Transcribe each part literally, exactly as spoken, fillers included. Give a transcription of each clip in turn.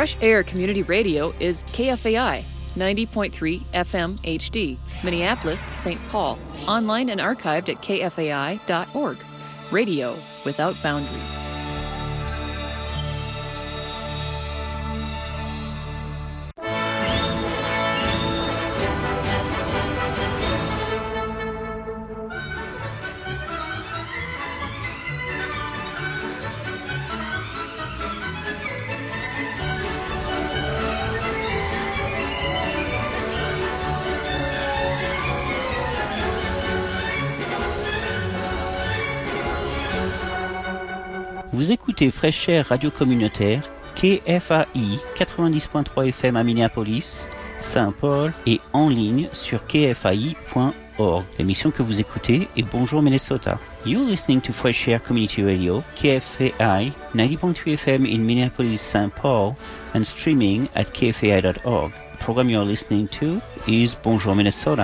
Fresh Air Community Radio is K F A I, ninety point three F M H D, Minneapolis, Saint Paul. Online and archived at K F A I dot org. Radio without boundaries. Vous écoutez Fresh Air Radio Communautaire, K F A I quatre-vingt-dix point trois F M à Minneapolis, Saint Paul et en ligne sur K F A I point org. L'émission que vous écoutez est Bonjour Minnesota. You're listening to Fresh Air Community Radio, K F A I ninety point three F M in Minneapolis, Saint Paul, and streaming at K F A I dot org. The program you're listening to is Bonjour Minnesota.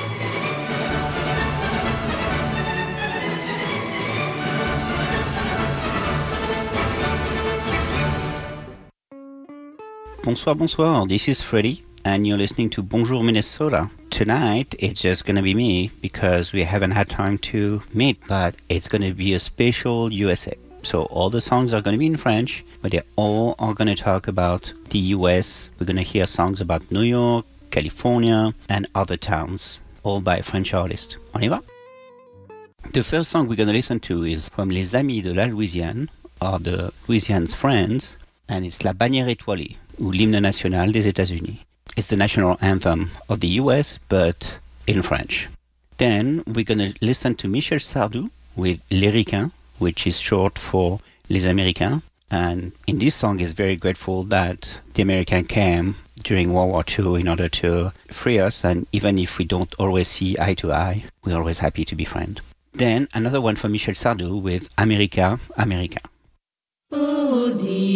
Bonsoir, bonsoir. This is Freddy, and you're listening to Bonjour Minnesota. Tonight, it's just gonna be me, because we haven't had time to meet, but it's gonna be a special U S A. So all the songs are gonna be in French, but they all are gonna talk about the U S. We're gonna hear songs about New York, California, and other towns, all by French artists. On y va? The first song we're gonna listen to is from Les Amis de la Louisiane, or the Louisiane's Friends, and it's La Bannière Étoilée, ou l'hymne national des États-Unis. It's the national anthem of the U S, but in French. Then we're going to listen to Michel Sardou with Les Ricains, which is short for Les Américains. And in this song, he's very grateful that the Americans came during World War Two in order to free us. And even if we don't always see eye to eye, we're always happy to be friends. Then another one for Michel Sardou with America, America. Oh,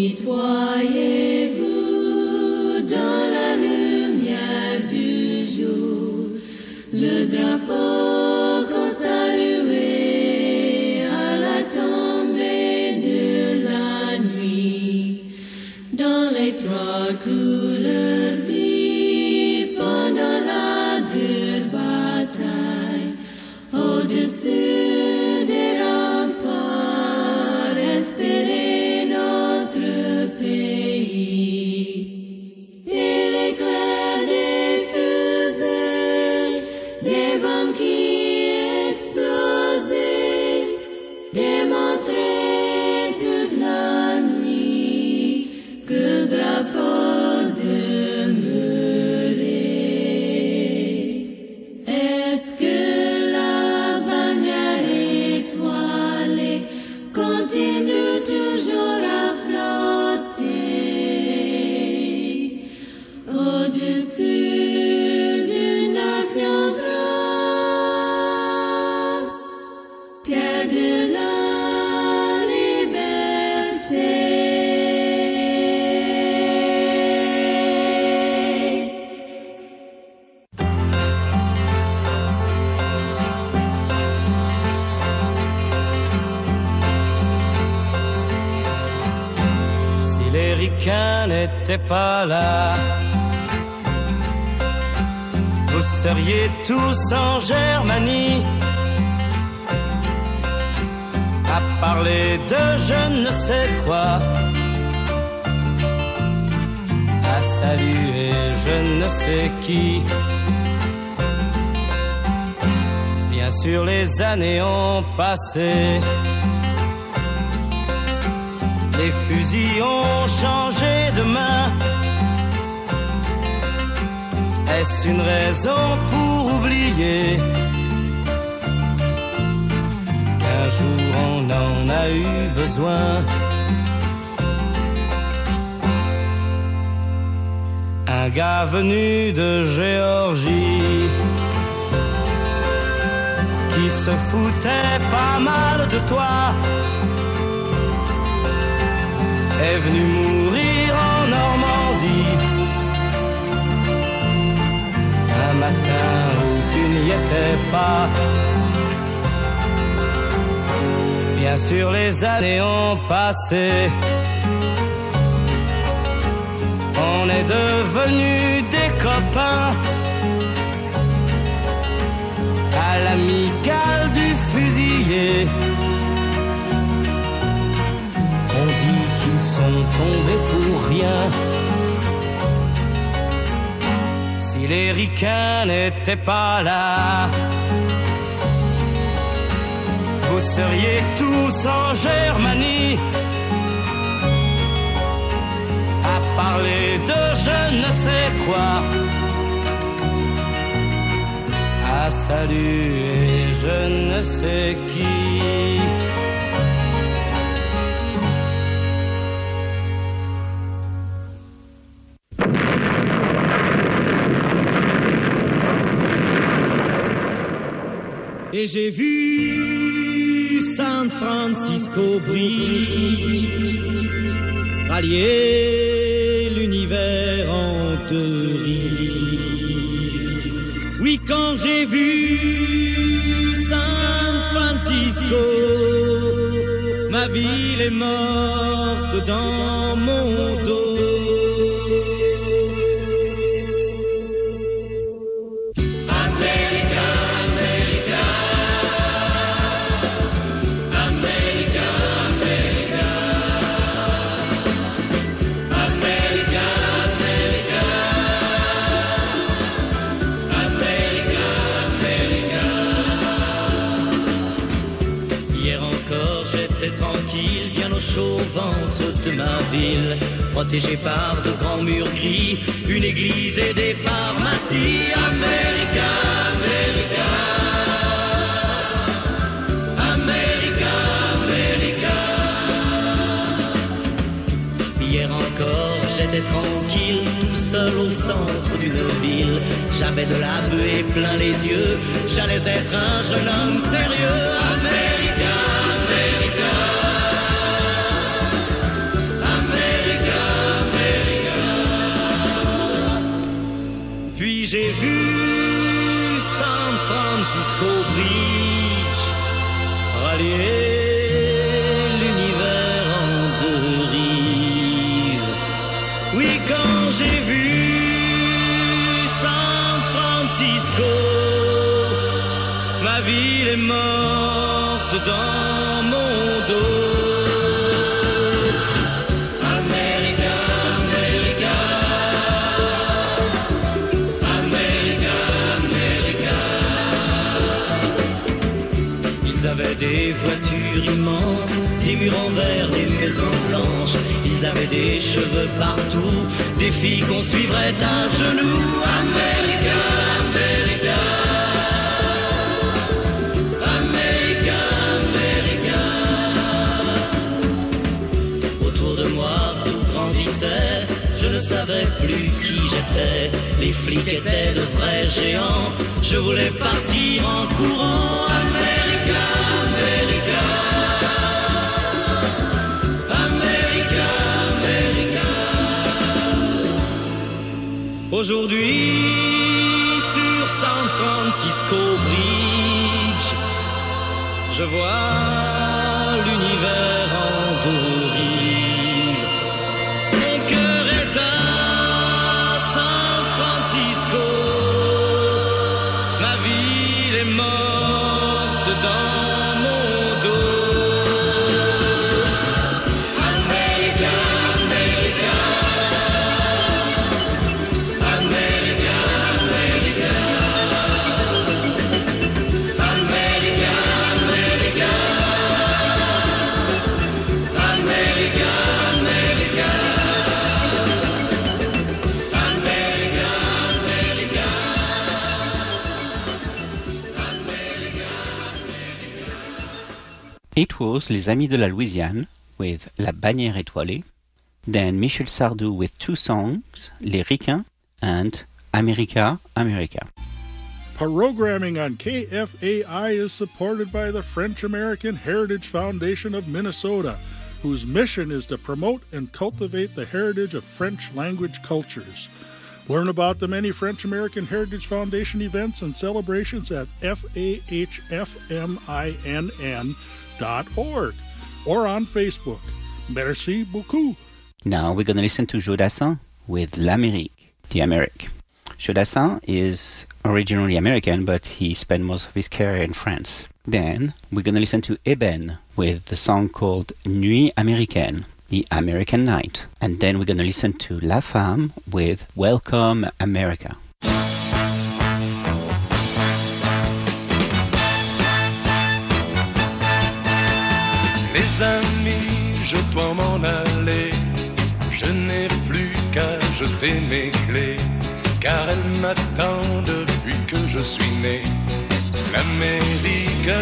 ditoyez-vous dans la lumière du jour, le drapeau qu'on saluait à la tombée de la nuit, dans les trois couleurs vives pendant la dure bataille, au-dessus des remparts espérés. N'était pas là, vous seriez tous en Germanie à parler de je ne sais quoi, à saluer je ne sais qui. Bien sûr les années ont passé, les fusils ont changé de main. Est-ce une raison pour oublier qu'un jour on en a eu besoin? Un gars venu de Géorgie qui se foutait pas mal de toi est venu mourir en Normandie un matin où tu n'y étais pas. Bien sûr les années ont passé, on est devenus des copains. À l'amicale du fusillé, on dit qu'ils sont tombés pour rien. Si les ricains n'étaient pas là, vous seriez tous en Germanie à parler de je ne sais quoi, à saluer je ne sais qui. Et j'ai vu San Francisco Bridge rallier l'univers en deux rives. Oui, quand j'ai vu San Francisco, ma ville est morte dans mon dos. Au ventre de ma ville, protégée par de grands murs gris, une église et des pharmacies. America, America, America, America. Hier encore, j'étais tranquille, tout seul au centre d'une ville. J'avais de la buée plein les yeux, j'allais être un jeune homme sérieux. America, America. J'ai vu San Francisco Bridge rallier l'univers en deux rives. Oui, quand j'ai vu San Francisco, ma ville est morte dans mon dos. Des voitures immenses, des murs en verre, des maisons blanches. Ils avaient des cheveux partout, des filles qu'on suivrait à genoux. America, America, America, America. Autour de moi, tout grandissait, je ne savais plus qui j'étais. Les flics étaient de vrais géants, je voulais partir en courant. America, America, America, America. Aujourd'hui, sur San Francisco Bridge, je vois l'univers en deux rives. Mon cœur est à San Francisco, ma ville est morte dans mon dos. America, America, America, America, America, America, America, America, America, It was Les Amis de la Louisiane with La Bannière Étoilée, then Michel Sardou with two songs, Les Ricains and America, America. Programming on K F A I is supported by the French-American Heritage Foundation of Minnesota, whose mission is to promote and cultivate the heritage of French-language cultures. Learn about the many French-American Heritage Foundation events and celebrations at F A H F M I N N dot org or on Facebook. Merci beaucoup. Now we're going to listen to Joe Dassin with L'Amérique, the Amerique. Jodassin is originally American, but he spent most of his career in France. Then we're going to listen to Eben with the song called Nuit Américaine, the American Night. And then we're going to listen to La Femme with Welcome America. Les amis, je dois m'en aller. Je n'ai plus qu'à jeter mes clés, car elle m'attend depuis que je suis né. L'Amérique,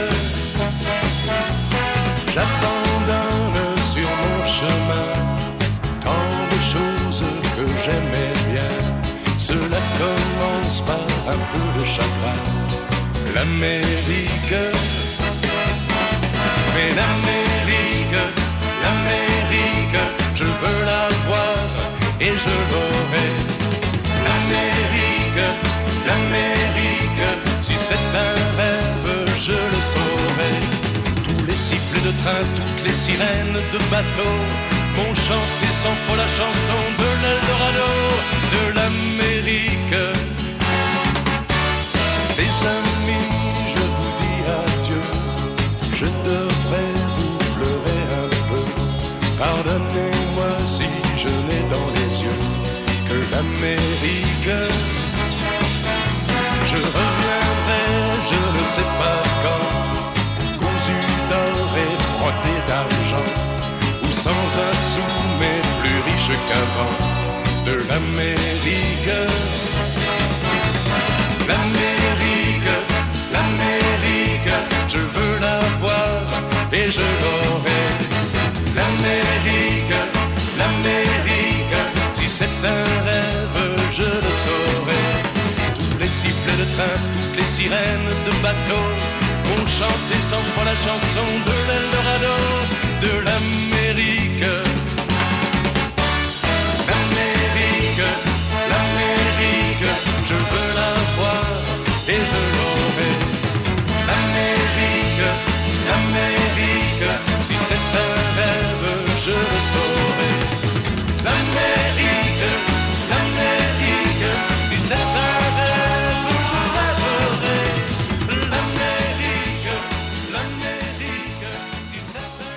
j'abandonne sur mon chemin tant de choses que j'aimais bien. Cela commence par un peu de chagrin. L'Amérique, mais l'Amérique, l'Amérique, je veux la voir et je l'aurai. L'Amérique, l'Amérique, si c'est un rêve, je le saurai. Tous les sifflets de train, toutes les sirènes de bateau m'ont chanté sans fois la chanson de l'Eldorado, de l'Amérique. Les amis, je vous dis adieu, je devrais vous pleurer un peu. Pardonnez-moi si je n'ai dans les yeux que l'Amérique. Je reviendrai, je ne sais pas quand, cousu d'or et brodé d'argent, ou sans un sou mais plus riche qu'avant, de l'Amérique. L'Amérique, l'Amérique, je veux la voir et je l'aurai. L'Amérique, l'Amérique, si c'est un rêve, je le saurai. Tous les sifflets de train, toutes les sirènes de bateau ont chanté sans fois la chanson de l'Eldorado, de l'Amérique. L'Amérique, l'Amérique, je veux la voir et je l'aurai. L'Amérique, l'Amérique, si c'est un rêve, je le saurai. L'Amérique, l'Amérique, si c'est un rêve, je rêverai. L'Amérique, l'Amérique, si c'est un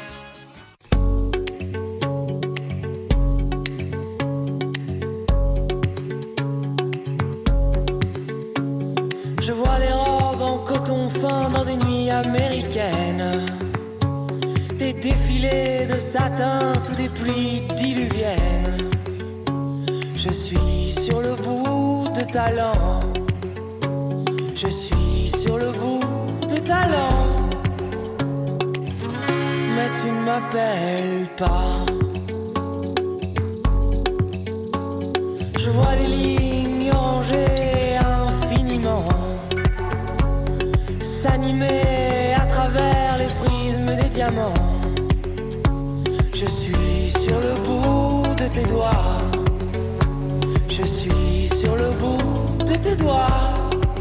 rêve. Je vois des robes en coton fin dans des nuits américaines, des défilés de satin sous des pluies diluviennes. Je suis sur le bout de ta langue, je suis sur le bout de ta langue, mais tu ne m'appelles pas. Je vois des lignes orangées infiniment s'animer à travers les prismes des diamants. Je suis sur le bout de tes doigts, je suis sur le bout de tes doigts,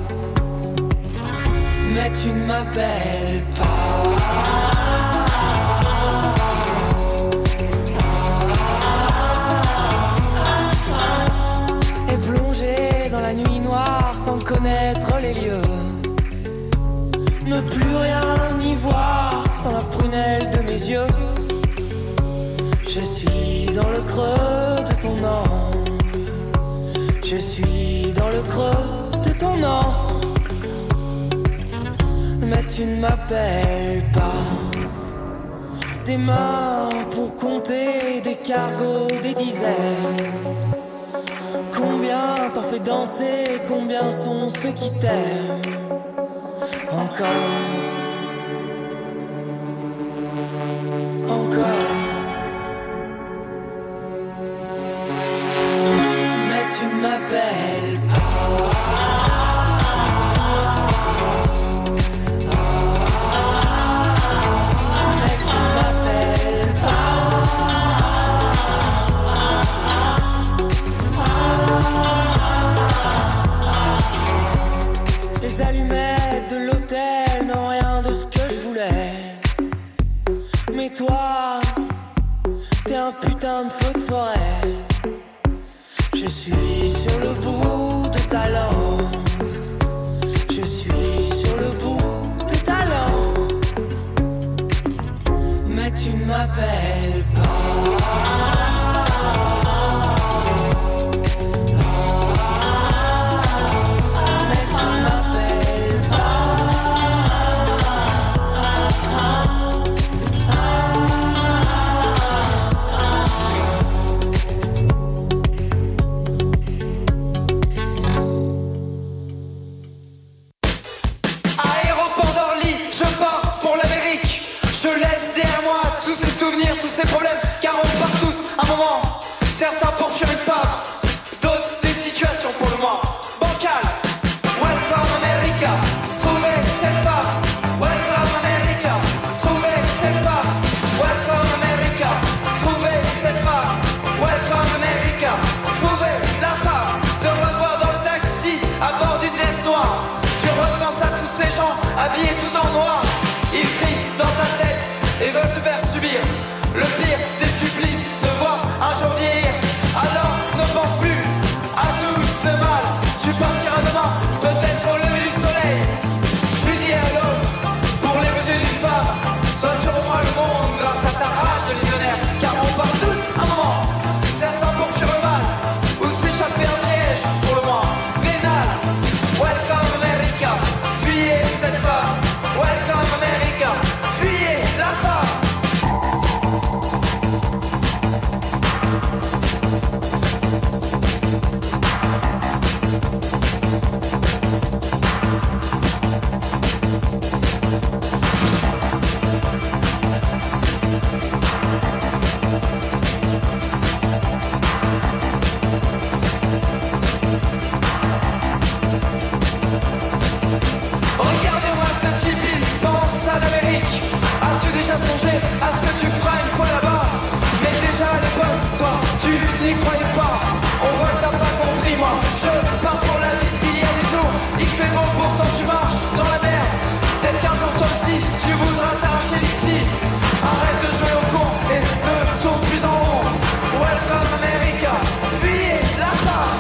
mais tu ne m'appelles pas. Et plongé dans la nuit noire sans connaître les lieux, ne plus rien y voir sans la prunelle de mes yeux. Je suis dans le creux de ton angle, je suis dans le creux de ton angle, mais tu ne m'appelles pas. Des mains pour compter des cargos, des dizaines. Combien t'en fais danser, combien sont ceux qui t'aiment encore, encore. Mais tu ne m'appelles pas. Mais tu ne m'appelles pas. Les allumettes de l'hôtel n'ont rien de ce que je voulais. Mais toi, t'es un putain de feu de forêt. Je suis sur le bout de ta langue. Je suis sur le bout de ta langue. Mais tu m'appelles pas. Tous ces problèmes, car on part tous un moment. Certains pour fuir une femme, d'autres des situations pour le moins bancales. Welcome America, trouvez cette femme. Welcome America, trouvez cette femme. Welcome America, trouvez cette femme. Welcome America, trouvez la femme. Te revoir dans le taxi à bord d'une Ness noire. Tu repenses à tous ces gens habillés tous en noir. Ils crient dans ta tête et veulent te faire subir le pire des supplices, de voir un jour vieillir. Alors ne pense plus à tout ce mal. Tu partiras demain, peut-être au lever du soleil. Fusil à l'eau pour les besoins d'une femme. Toi tu reprends le monde grâce à ta rage de visionnaire. Car on part tous un moment. Certains pour fuir le mal ou s'échapper un piège pour le moins vénal. Welcome America, fuyez cette femme. Welcome America, fuyez la femme. Regardez-moi ce type, il pense à l'Amérique. As-tu déjà songé à ce que tu feras une fois là-bas? Mais déjà à l'époque, toi, tu n'y croyais pas. On voit que t'as pas compris, moi. Je pars pour la vie, il y a des jours, il fait bon, pourtant tu marches dans la merde. Peut-être qu'un jour toi aussi, tu voudras t'arracher d'ici. Arrête de jouer au con et ne tourne plus en rond. Welcome America, fuyez la femme.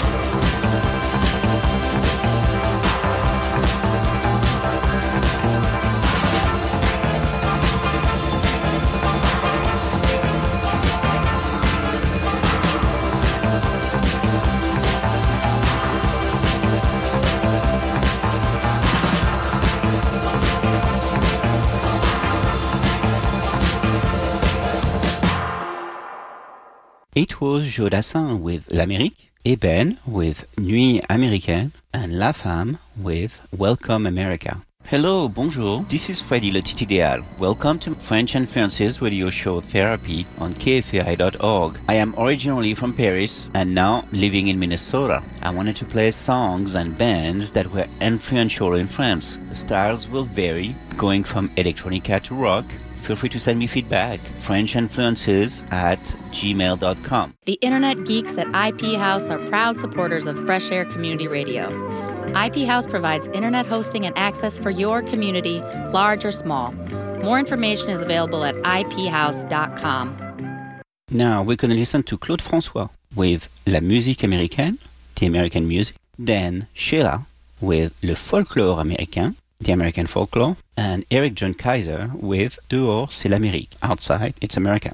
It was Joe Dassin with L'Amérique, Eben with Nuit Américaine, and La Femme with Welcome America. Hello, bonjour, this is Freddy Le Titideal. Welcome to French Influences radio show Therapy on K F A I dot org. I am originally from Paris and now living in Minnesota. I wanted to play songs and bands that were influential in France. The styles will vary, going from electronica to rock. Feel free to send me feedback. French Influences at gmail dot com. The Internet Geeks at I P House are proud supporters of Fresh Air Community Radio. I P House provides internet hosting and access for your community, large or small. More information is available at I P house dot com. Now we're going to listen to Claude François with La Musique Américaine, the American music. Then Sheila with Le Folklore Américain, the American folklore, and Eric John Kaiser with Dehors c'est l'Amérique, outside it's America.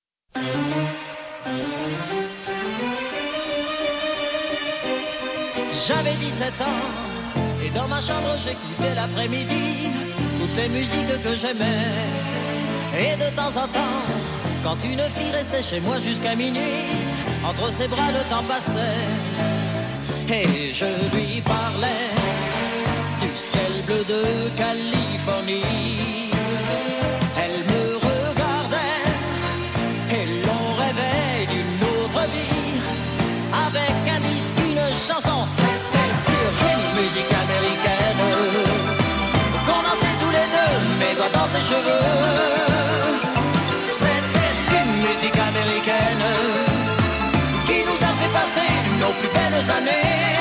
J'avais dix-sept ans et dans ma chambre j'écoutais l'après-midi toutes les musiques que j'aimais. Et de temps en temps, quand une fille restait chez moi jusqu'à minuit, entre ses bras le temps passait et je lui parlais du ciel bleu de Californie. Elle me regardait et l'on rêvait d'une autre vie avec un disque, une chanson, c'était sur une musique américaine qu'on dansait tous les deux, mes doigts dans ses cheveux. C'était une musique américaine qui nous a fait passer nos plus belles années.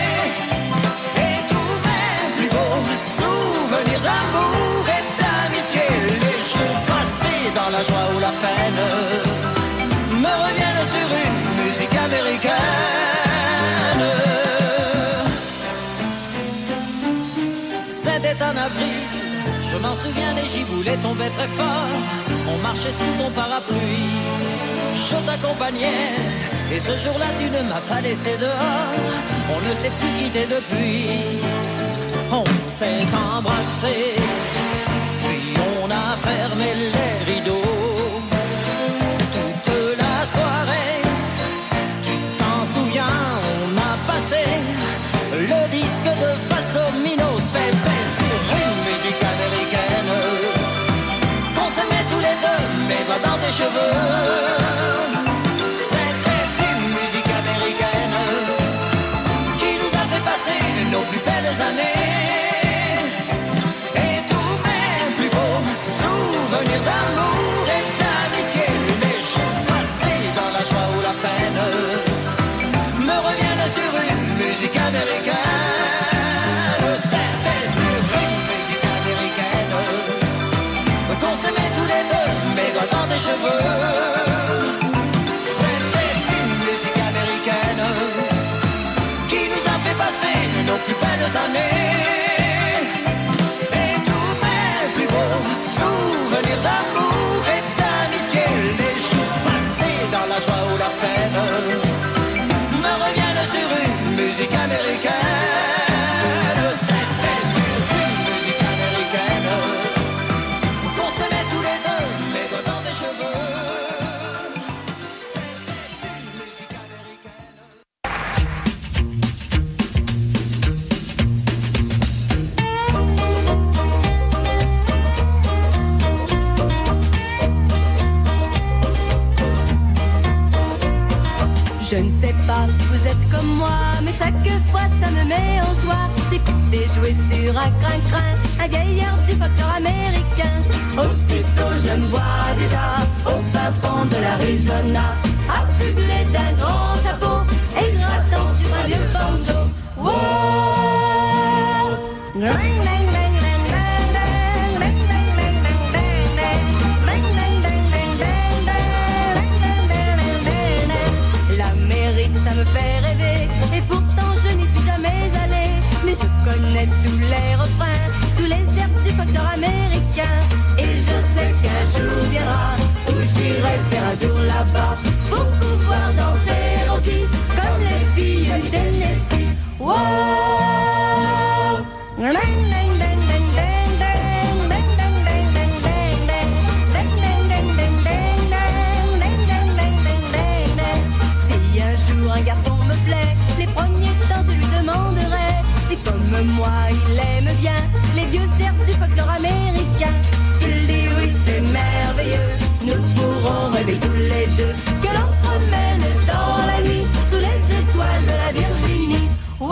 Souvenir d'amour et d'amitié, les jours passés dans la joie ou la peine me reviennent sur une musique américaine. américaine. C'était en avril, je m'en souviens, les giboulées tombaient très fort. On marchait sous ton parapluie, je t'accompagnais. Et ce jour-là tu ne m'as pas laissé dehors. On ne s'est plus quitté depuis. On s'est embrassé, puis on a fermé les rideaux. Toute la soirée, tu t'en souviens, on a passé le disque de Fassomino. C'était sur une musique américaine qu'on s'aimait tous les deux, mes doigts dans tes cheveux. C'était une musique américaine qui nous a fait passer nos plus belles années. Et tous mes plus beaux souvenirs d'amour et d'amitié, les jours passés dans la joie ou la peine, me reviennent sur une musique américaine. C'était sur une musique américaine qu'on s'aimait tous les deux, mes doigts dans tes cheveux. C'était une musique américaine qui nous a fait passer nos plus belles années. Et tous mes plus beaux souvenirs d'amour et d'amitié, les jours passés dans la joie ou la peine, me reviennent sur une musique américaine. C'était sur une musique américaine qu'on s'aimait tous les deux, mes doigts dans tes cheveux. C'était une musique américaine. Je ne sais pas si vous êtes comme moi, mais chaque fois ça me met en joie d'écouter jouer sur un crin-crin un vieil air du folklore américain. Aussitôt je me vois déjà au fin fond de l'Arizona, affublé d'un grand chapeau et grattant sur un vieux banjo. Wow! L'Amérique ça me fait rêver, et pourtant je n'y suis jamais allée. Mais je connais tous les refrains, tous les airs du folklore américain. Et je sais qu'un jour viendra où j'irai faire un tour là-bas pour pouvoir danser aussi comme les filles du Tennessee. Wow! Si un jour un garçon me plaît, les premiers temps je lui demanderai si comme moi il aime bien les vieux airs du folklore américain. S'il dit oui c'est merveilleux, nous pourrons rêver tous les deux que l'on se promène dans la nuit sous les étoiles de la Virginie. Wow!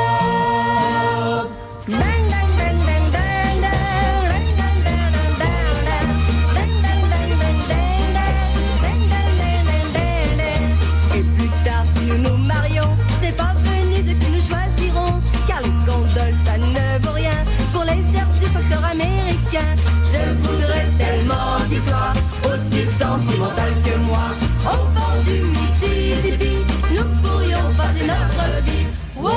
Et plus tard si nous nous marions, c'est pas Venise que nous choisirons, car les gondoles ça ne vaut rien pour les airs du folklore américain. Je voudrais tellement qu'il soit aussi sentimental que moi. Au bord du Mississippi, nous pourrions passer notre vie. Wow!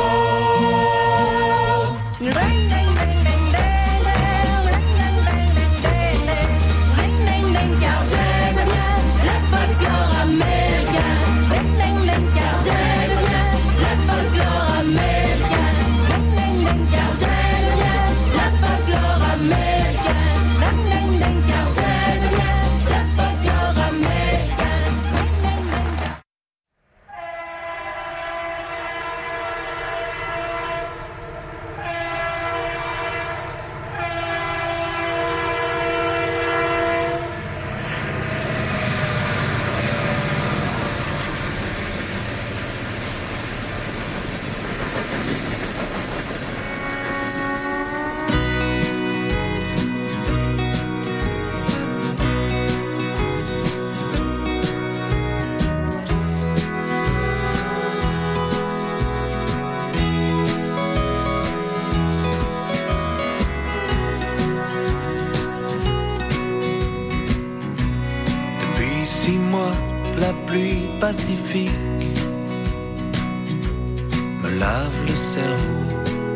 Car j'aime bien le folklore américain. Car j'aime bien le folklore américain. Car j'aime bien le folklore américain. Car j'aime bien le folklore américain. Depuis six mois, la pluie pacifique lave le cerveau.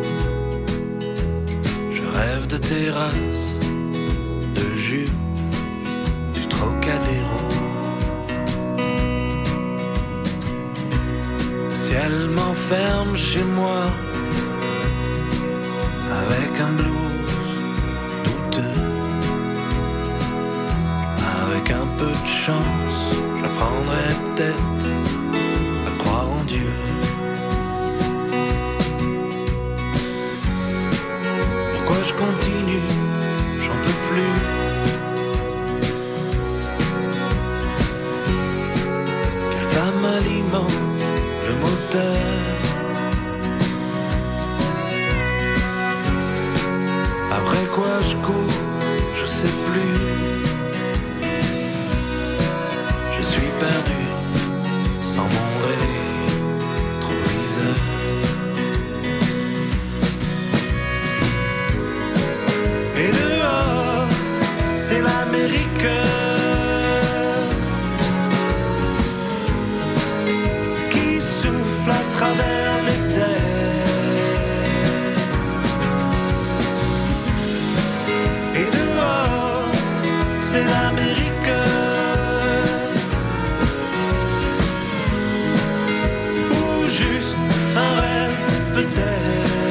Je rêve de terrasses, de jus, du Trocadéro. Le ciel m'enferme chez moi avec un blues douteux. Avec un peu de chance, j'apprendrai peut-être à croire en Dieu. Pourquoi je continue, j'en peux plus. Quelle femme alimente le moteur. Après quoi je cours, je sais plus. Je suis perdu sans mon rétroviseur. Et dehors, c'est l'Amérique qui souffle à travers les terres. Et dehors, c'est l'Amérique ou juste un rêve peut-être.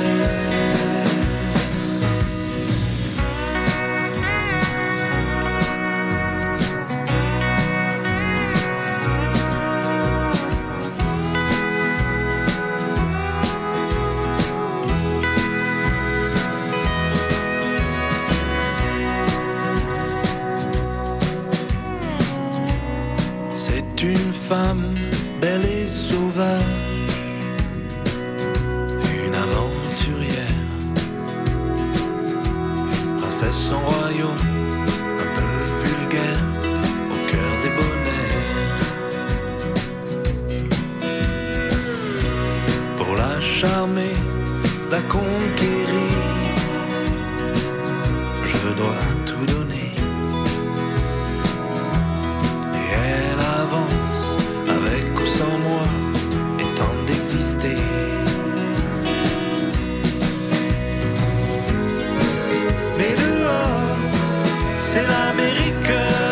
C'est une femme belle et sauvage, une aventurière, une princesse sans royaume, un peu vulgaire, au cœur débonnaire. Pour la charmer, la conquérir, je dois tout donner. Et elle avance avec ou sans moi et tente d'exister. Mais dehors, c'est l'Amérique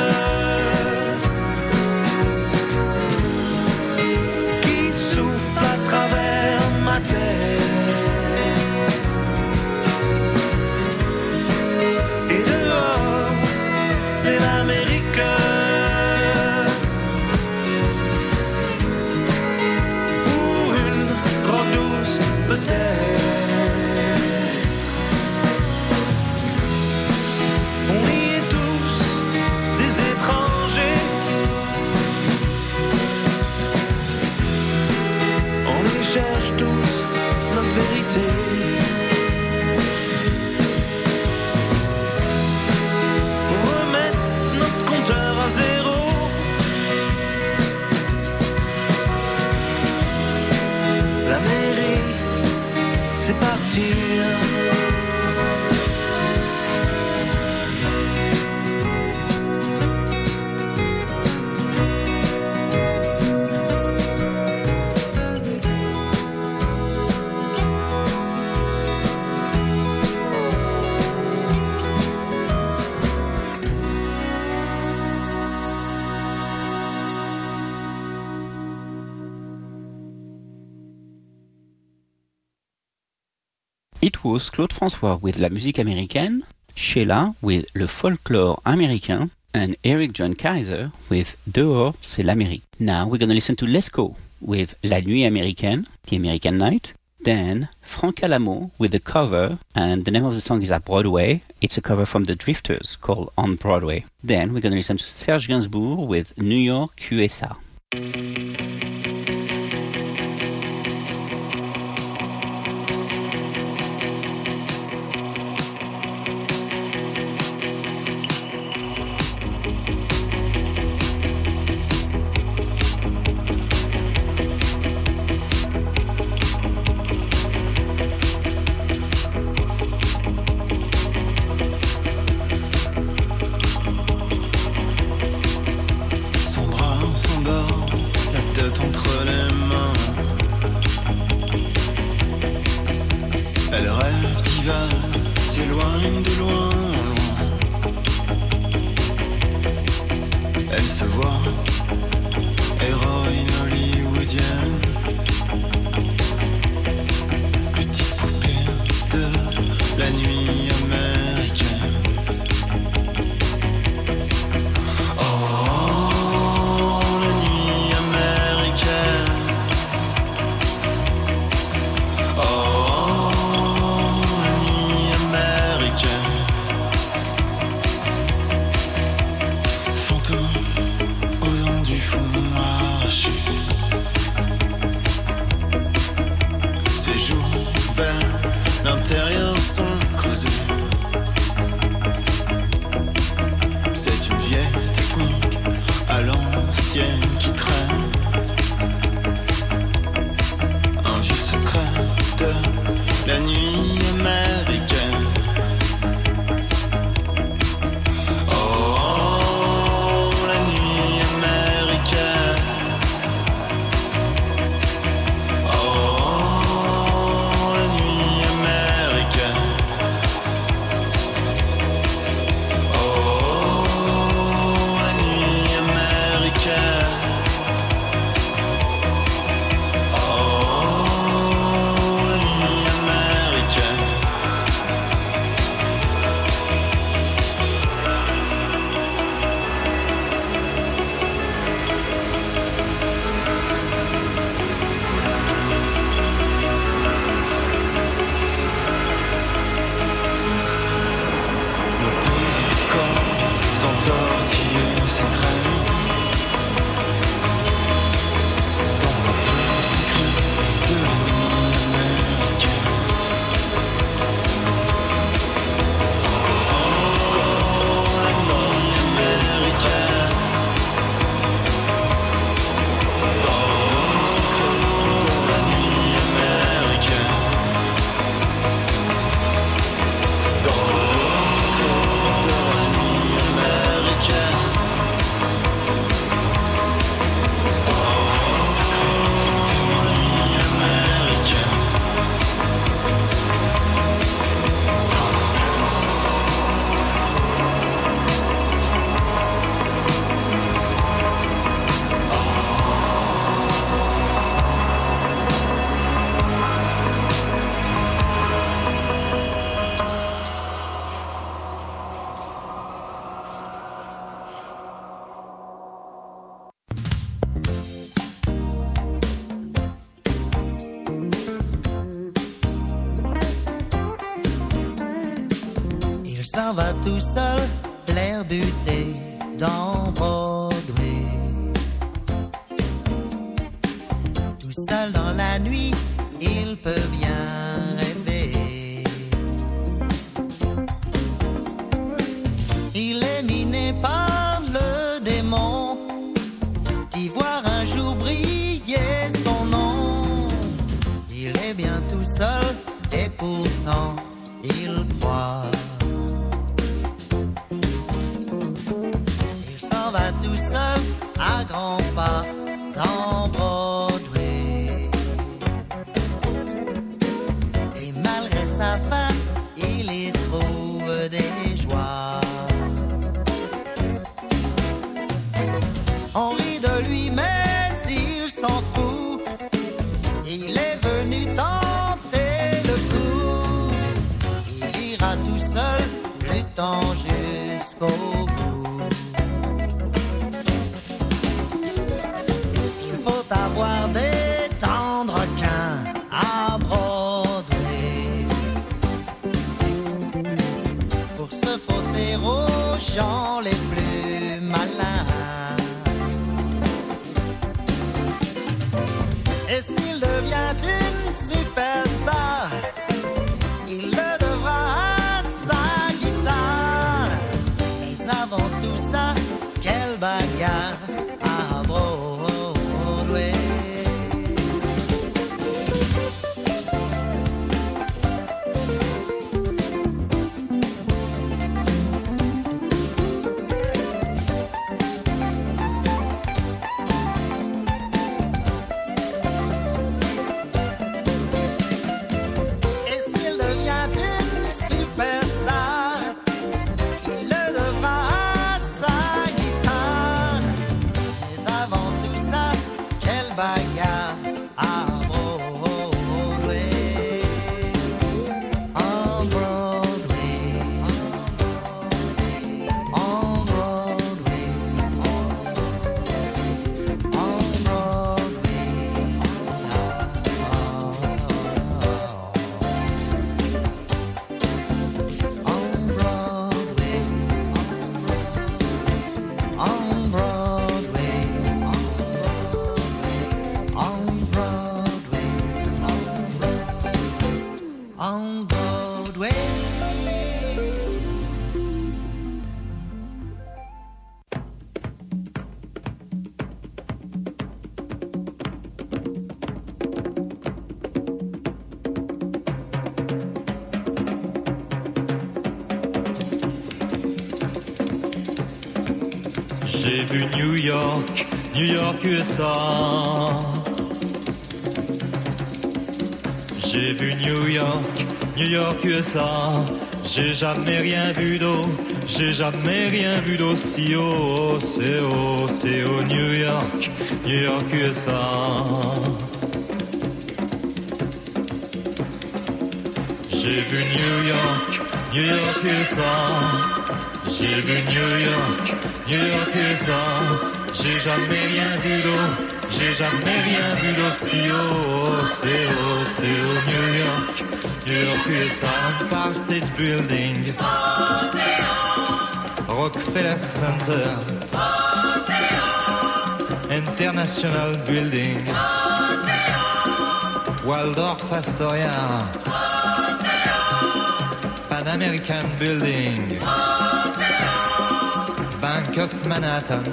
qui souffle à travers ma tête. Et dehors, c'est l'Amérique ou une grande douce peut-être. On y est tous des étrangers. On y cherche tous notre vérité. Faut remettre notre compteur à zéro. L'Amérique, c'est partir. It was Claude François with la musique américaine, Sheila with le folklore américain, and Eric John Kaiser with Dehors, c'est l'Amérique. Now we're going to listen to Lescaut with La Nuit Américaine, The American Night. Then Franck Alamo with the cover, and the name of the song is At Broadway. It's a cover from the Drifters called On Broadway. Then we're going to listen to Serge Gainsbourg with New York, U S A. Son bras s'endort, la tête entre les mains. voix, héroïne hollywoodienne, petite poupée de la nuit américaine. Oh, la nuit américaine. Oh, la nuit américaine. Fantôme aux dents du fond arraché. Ses joues vers l'intérieur sont creusées. C'est une vieille technique à l'ancienne qui traîne. Un vieux secret de la nuit américaine. Oh, la nuit américaine. Oh, la nuit américaine. Oh, la nuit américaine. Oh, la nuit américaine. Nos deux corps entortillés s'étreignent dans le plus secret de la nuit américaine. Oh, la nuit américaine. Dans le secret de la nuit américaine. Dans le secret de la nuit américaine. Dans le secret de la nuit américaine. Il s'en va tout seul, l'air buté dans Broadway. Tout seul dans la nuit, il peut bien rêver. Il est miné par le démon d'y voir un jour briller son nom. Il est bien tout seul et pourtant il croit. Il s'en va tout seul à grands pas dans Broadway. Et malgré sa faim, il y trouve des joies. On rit de lui, mais il s'en fout. Il est venu tenter le coup. Il ira tout seul, luttant jusqu'au bout. Il faut avoir des tendres requins à Broadway pour se frotter aux gens les plus malins. Et s'il devient une superstar, il le devra à sa guitare. Mais avant tout ça, quelle bagarre à Broadway. J'ai vu New York, New York, U S A. J'ai vu New York, New York, U S A. J'ai jamais rien vu d'eau, j'ai jamais rien vu d'aussi haut. C'est haut, c'est haut, New York, New York, U S A. J'ai vu New York, New York, U S A. J'ai vu New York, New York, U S A. J'ai jamais rien vu d'eau, j'ai jamais rien vu d'aussi haut. C'est haut, c'est haut, New York, New York, U S A. Empire State Building, Rockefeller Center, International Building, Waldorf Astoria, Pan American Building, Bank of Manhattan.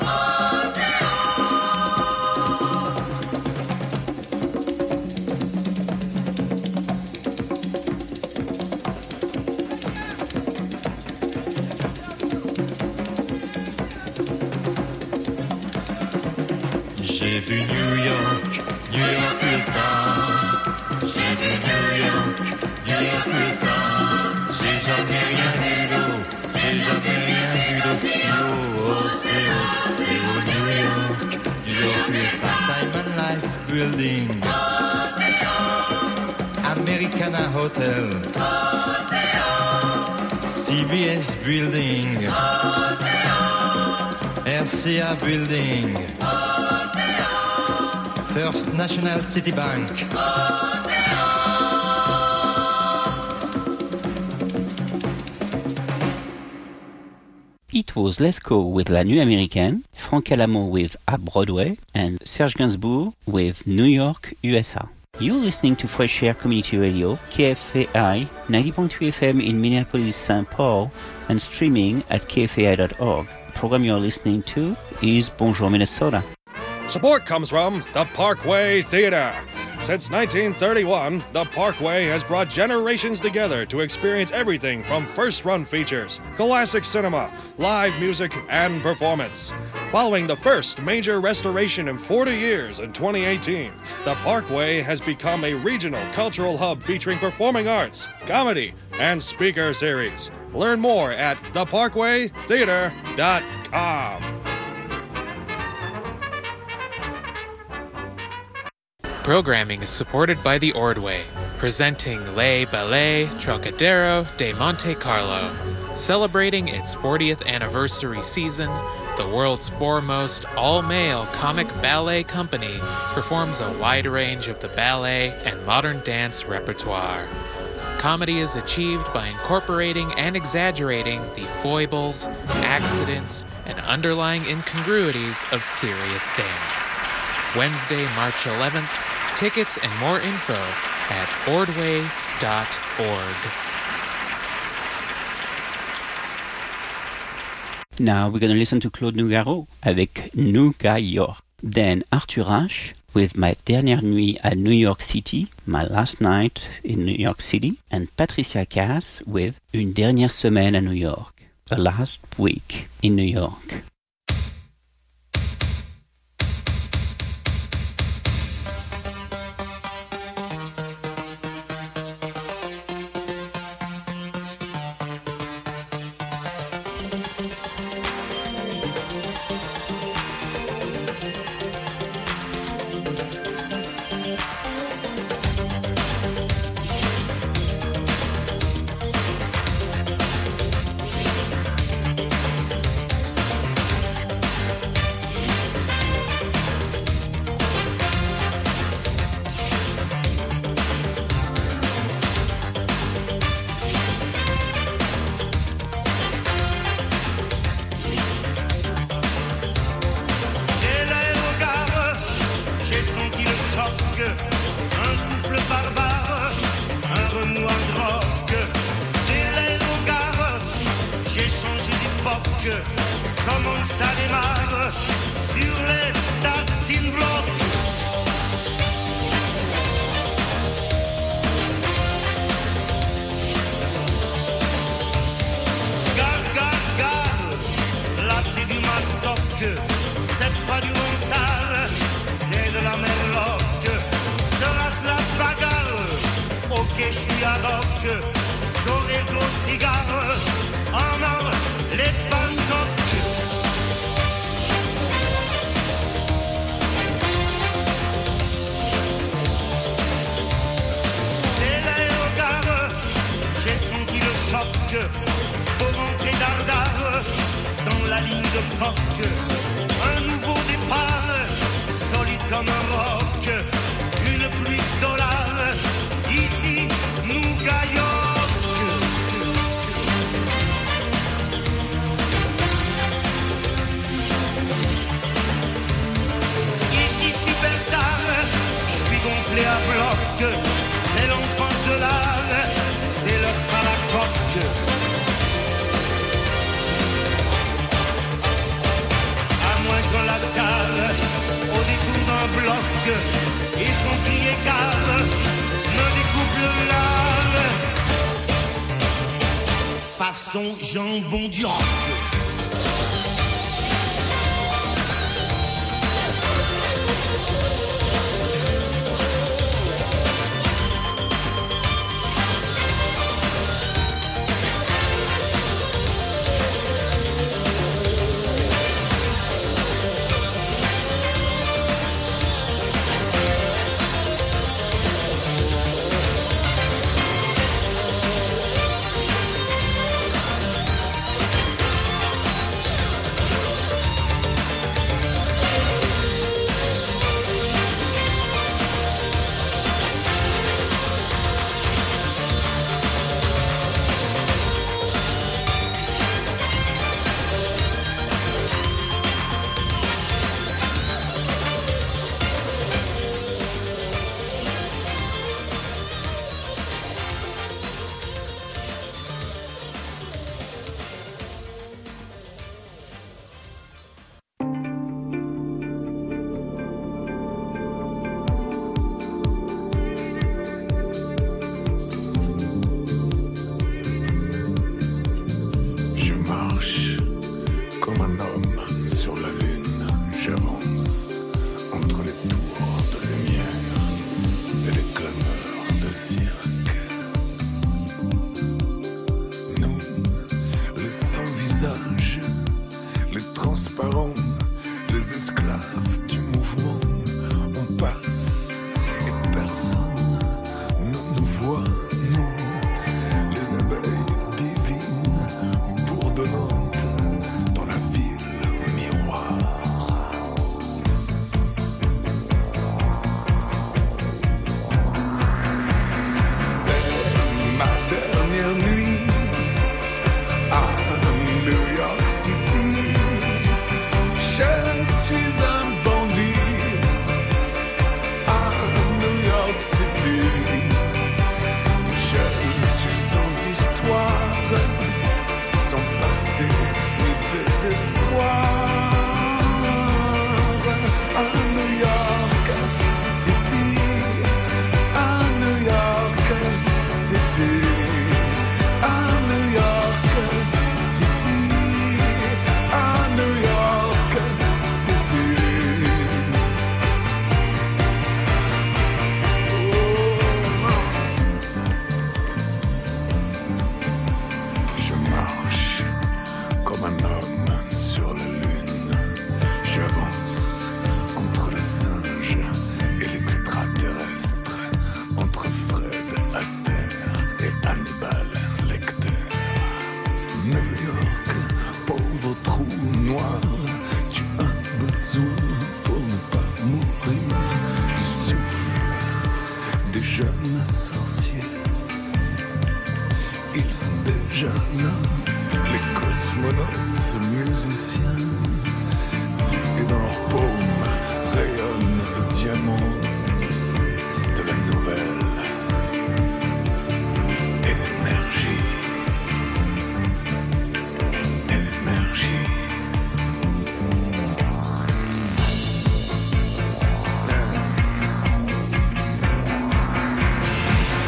J'ai vu New York, New York, U S A. J'ai vu New York, New York, U S A. J'ai jamais rien vu d'eau, j'ai jamais rien vu d'aussi haut. Oh, c'est haut, c'est haut, New York, New York, U S A. Time and Life Building, Americana Hotel, C B S Building, R C A Building, First National City Bank. It was Lesko with La Nuit Américaine, Frank Alamo with A Broadway, and Serge Gainsbourg with New York, U S A. You're listening to Fresh Air Community Radio, K F A I, ninety point three F M in Minneapolis, Saint Paul, and streaming at K F A I dot org. The program you're listening to is Bonjour Minnesota. Support comes from the Parkway Theater. Since nineteen thirty-one, the Parkway has brought generations together to experience everything from first-run features, classic cinema, live music, and performance. Following the first major restoration in forty years in twenty eighteen, the Parkway has become a regional cultural hub featuring performing arts, comedy, and speaker series. Learn more at the parkway theater dot com. Programming is supported by the Ordway, presenting Les Ballets Trocadero de Monte Carlo. Celebrating its fortieth anniversary season, the world's foremost all-male comic ballet company performs a wide range of the ballet and modern dance repertoire. Comedy is achieved by incorporating and exaggerating the foibles, accidents, and underlying incongruities of serious dance. Wednesday, March eleventh, tickets and more info at ordway dot org. Now we're going to listen to Claude Nougaro avec New York. Then Arthur Ashe with My Dernière Nuit à New York City, My Last Night in New York City, and Patricia Cass with Une Dernière Semaine à New York, A Last Week in New York. Comment ça démarre sur les starting blocks. Gare, gare, gare, là c'est du mastoc. cette fois du ronsard, c'est de la merloque. Sera-ce la bagarre? Ok, je suis ad hoc. J'aurai le gros cigare, en or, les pare-chocs. C'est l'aérogare, j'ai senti le choc. Faut rentrer dardard dans la ligne de coque. Un nouveau départ, solide comme un roc. Une pluie de dollars, ici nous gagnons. Ici superstar, je suis gonflé à bloc. C'est l'enfance de l'art, c'est le à la coque. À moins qu'on la scale au détour d'un bloc et son cri égal me découpe le lard. Façon jambon du roc.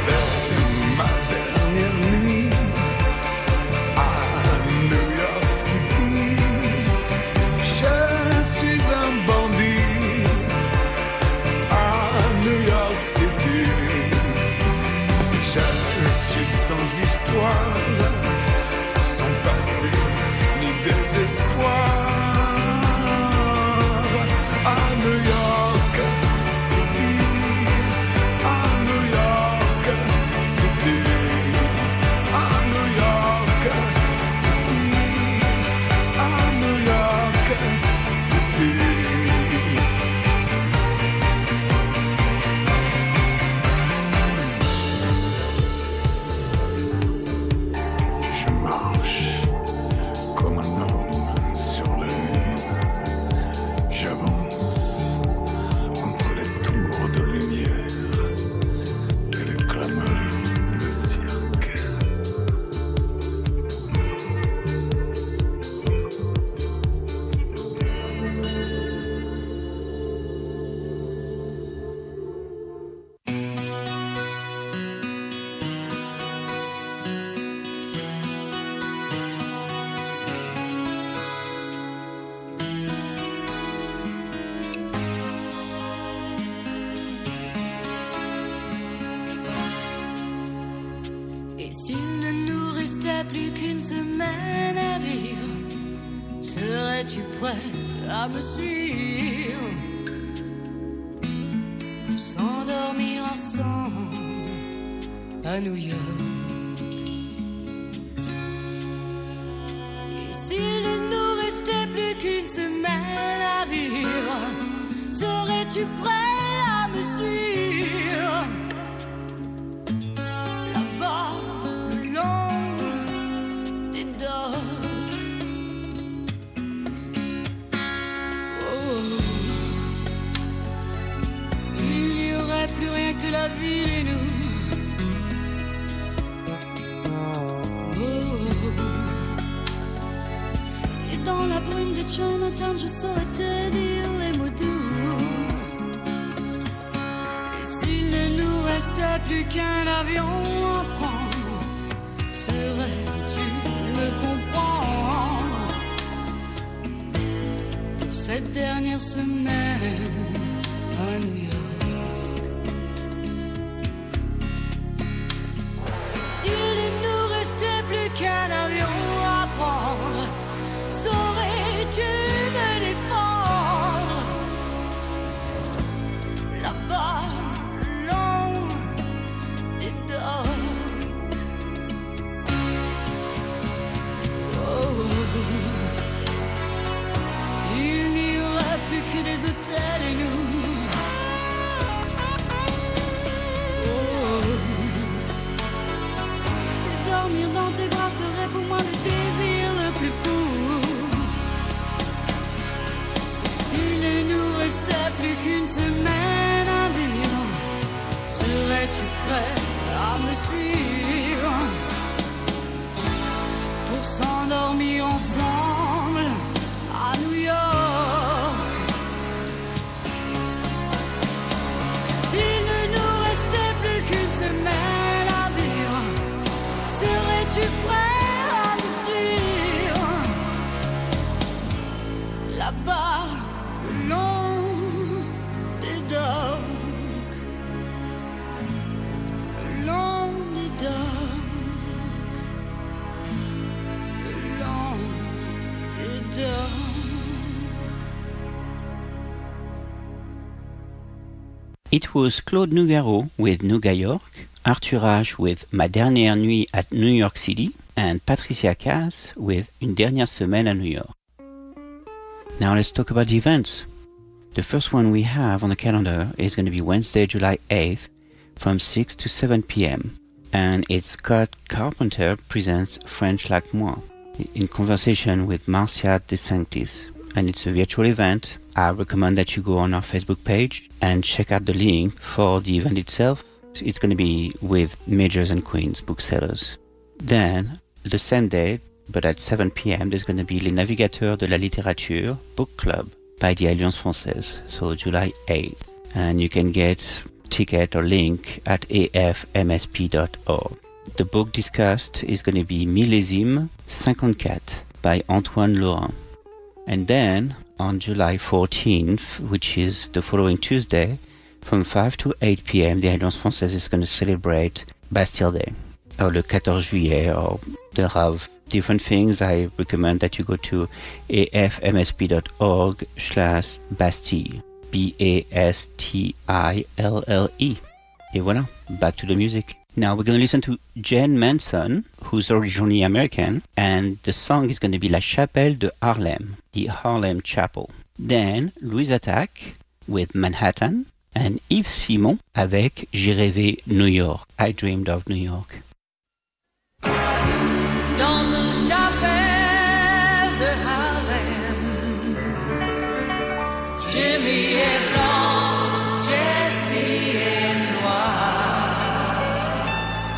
New York City. l'histoire, sans passé ni désespoir. À New York City, à New York City, à New York City, à New York City. Je marche comme un homme sur la lune. J'avance entre les tours de lumière et les clameurs de cirque. Et s'il ne nous restait plus qu'une semaine à vivre, serais-tu prêt à me suivre pour s'endormir ensemble à New York? Et s'il ne nous restait plus qu'une semaine à vivre, serais-tu prêt à me suivre là-bas, le long des docks? Oh. Il n'y aurait plus rien que la ville et nous. Oh. Et dans la brume de Chinatown, je saurais te dire les mots doux. Et s'il ne nous restait plus qu'un avion à prendre, serais-tu me comprendre pour cette dernière semaine à New York? S'il ne nous restait plus qu'un avion à prendre, saurais-tu me défendre là-bas, le long des docks? Oh. Il n'y aurait plus que des hôtels et nous. Oh. Et dormir dans tes bras serait pour moi le désir le plus fou. S'il ne nous restait plus qu'une semaine à vivre, serais-tu prêt à me suivre pour s'endormir ensemble à New York? S'il ne nous restait plus qu'une semaine à vivre, serais-tu prêt à me suivre là-bas, le long des docks, le long des docks, le long des docks? It was Claude Nougaro with Nouga York, Arthur Ashe with Ma dernière nuit at New York City, and Patricia Cass with Une dernière semaine à New York. Now let's talk about the events. The first one we have on the calendar is going to be Wednesday, July eighth from six to seven p.m. And it's Scott Carpenter presents French Like Moi in conversation with Marcia DeSanctis. And it's a virtual event. I recommend that you go on our Facebook page and check out the link for the event itself. It's going to be with Majors and Queens booksellers. Then, the same day, but at seven p.m., there's going to be Les Navigateurs de la Littérature Book Club by the Alliance Française, so July eighth. And you can get ticket or link at a f m s p dot org. The book discussed is going to be Millésime fifty-four by Antoine Laurent. And then, on July fourteenth, which is the following Tuesday, from five to eight p.m., the Alliance Française is going to celebrate Bastille Day. or le quatorze juillet, or they'll have different things. I recommend that you go to a f m s p dot org slash Bastille, B A S T I L L E. Et voilà, back to the music. Now we're going to listen to Jen Manson, who's originally American, and the song is going to be La Chapelle de Harlem, the Harlem Chapel. Then Louise Attaque with Manhattan, and Yves Simon avec J'ai rêvé New York, I Dreamed of New York. Dans une chapelle de Harlem, Jimmy est blanc, Jessie est noir.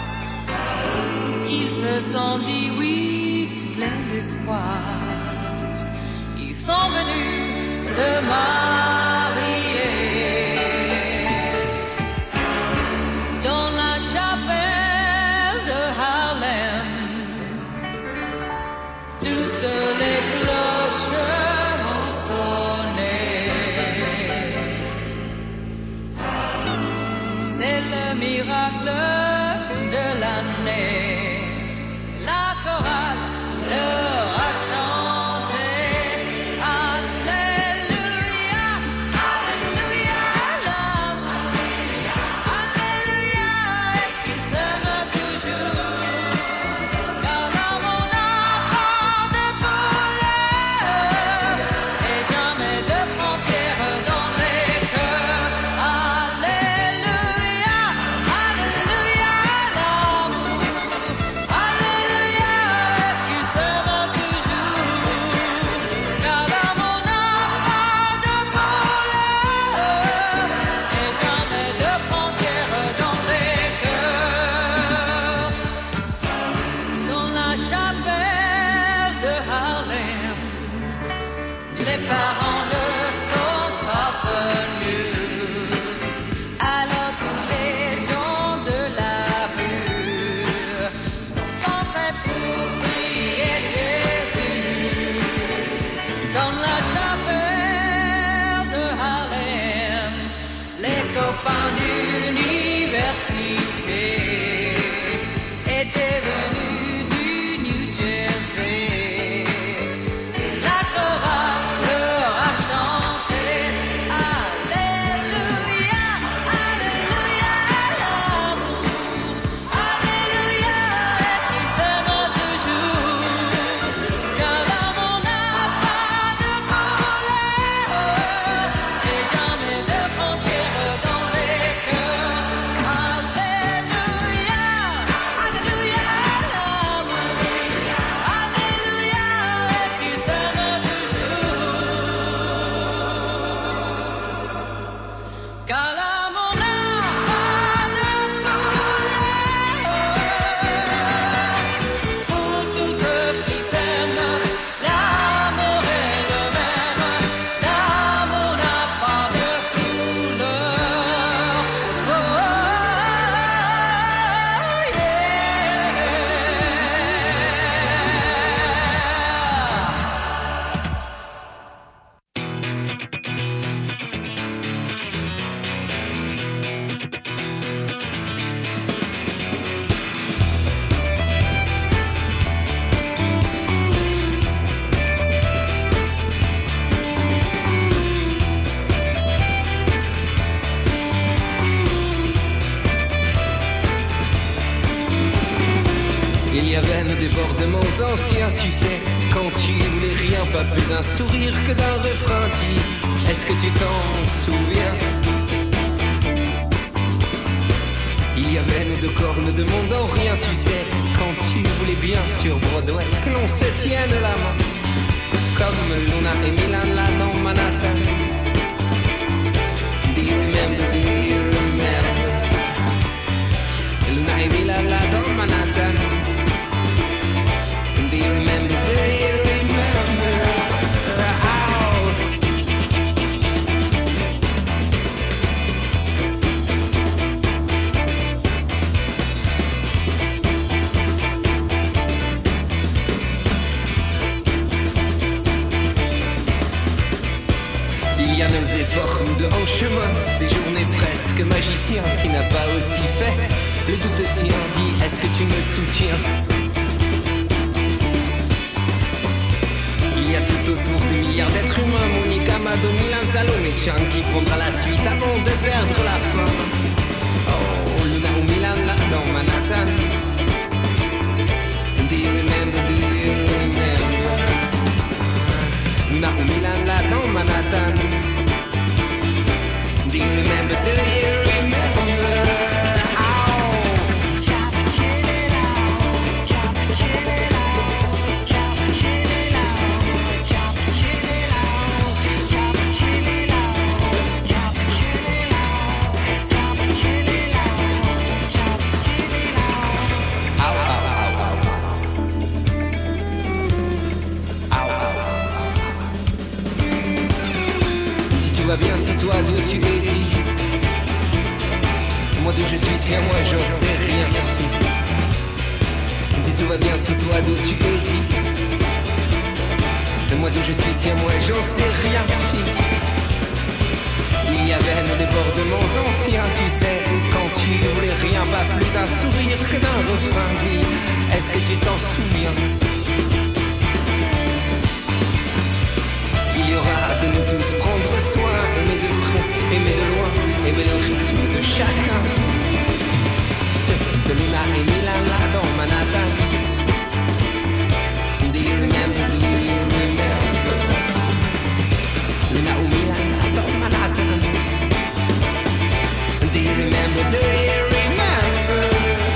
Ils se sont dit oui, plein d'espoir. Ils sont venus se marier. Dans la chapelle de Harlem, toutes les cloches ont sonné. C'est le miracle de l'année. La chorale leur a chanté. Alléluia, Alléluia, l'amour. Alléluia, et qu'ils s'aiment toujours. Car l'amour n'a pas de couleur et jamais de frontières dans les cœurs. Alléluia, Alléluia, l'amour. Alléluia, et qu'ils s'aiment toujours. Car l'amour n'a pas de couleur et jamais de frontières dans les cœurs. Dans la chapelle de Harlem, les parents ne sont pas venus. Alors tous les gens de la rue sont entrés pour prier Jésus. Dans la chapelle de Harlem, les copains d'université étaient venus du New Jersey. Et la chorale leur a chanté. Alléluia, Alléluia, l'amour. Alléluia, et qu'ils s'aiment toujours. Car l'amour n'a pas de couleur et jamais de frontières dans les cœurs. Alléluia, Alléluia, l'amour. Alléluia, et qu'ils s'aiment toujours. Car l'amour n'a pas de couleur. Pour tous ceux qui s'aiment, l'amour est le même. L'amour n'a pas de couleur. Oh, Il y avait nos débordements anciens, tu sais, quand tu voulais rien, pas plus d'un sourire que d'un refrain. Dis, est-ce que tu t'en souviens? Il y avait nos deux cornes de monde en rien, tu sais, quand tu voulais bien sur Broadway que l'on se tienne la main, comme Luna et Milan là dans Manhattan. Do you remember, do you remember? Luna et Milan là dans Manhattan. Do you remember, do you remember? Oh. Il y a nos efforts, nous deux en chemin, des journées presque magiciens. Qui n'a pas aussi fait le doute sien? Dis, est-ce que tu me soutiens? Il y a tout autour des milliards d'êtres humains, Monica, Mado, Milan, Salomé, Chan, qui prendra la suite avant de perdre la fin. Oh, Luna ou Milan, là, dans Manhattan. Do you remember, do you remember? Luna ou Milan, là, dans Manhattan. Do you remember, do you remember? Bien si toi d'où tu es dit. Moi d'où je suis, tiens moi j'en sais rien. Dis tout va bien si toi d'où tu es dit. Moi d'où je suis, tiens moi j'en sais rien. Il y avait nos débordements anciens, tu sais, quand tu voulais rien, pas plus d'un sourire que d'un refrain. Dis, est-ce que tu t'en souviens? Il y aura de nous tous prendre soin, aimer de près, aimer de loin, aimer le rythme de chacun. Ceux de Luna et Milan là dans Manhattan. Do you remember, do you remember? Luna ou Milan là dans Manhattan. Do you remember, do you remember?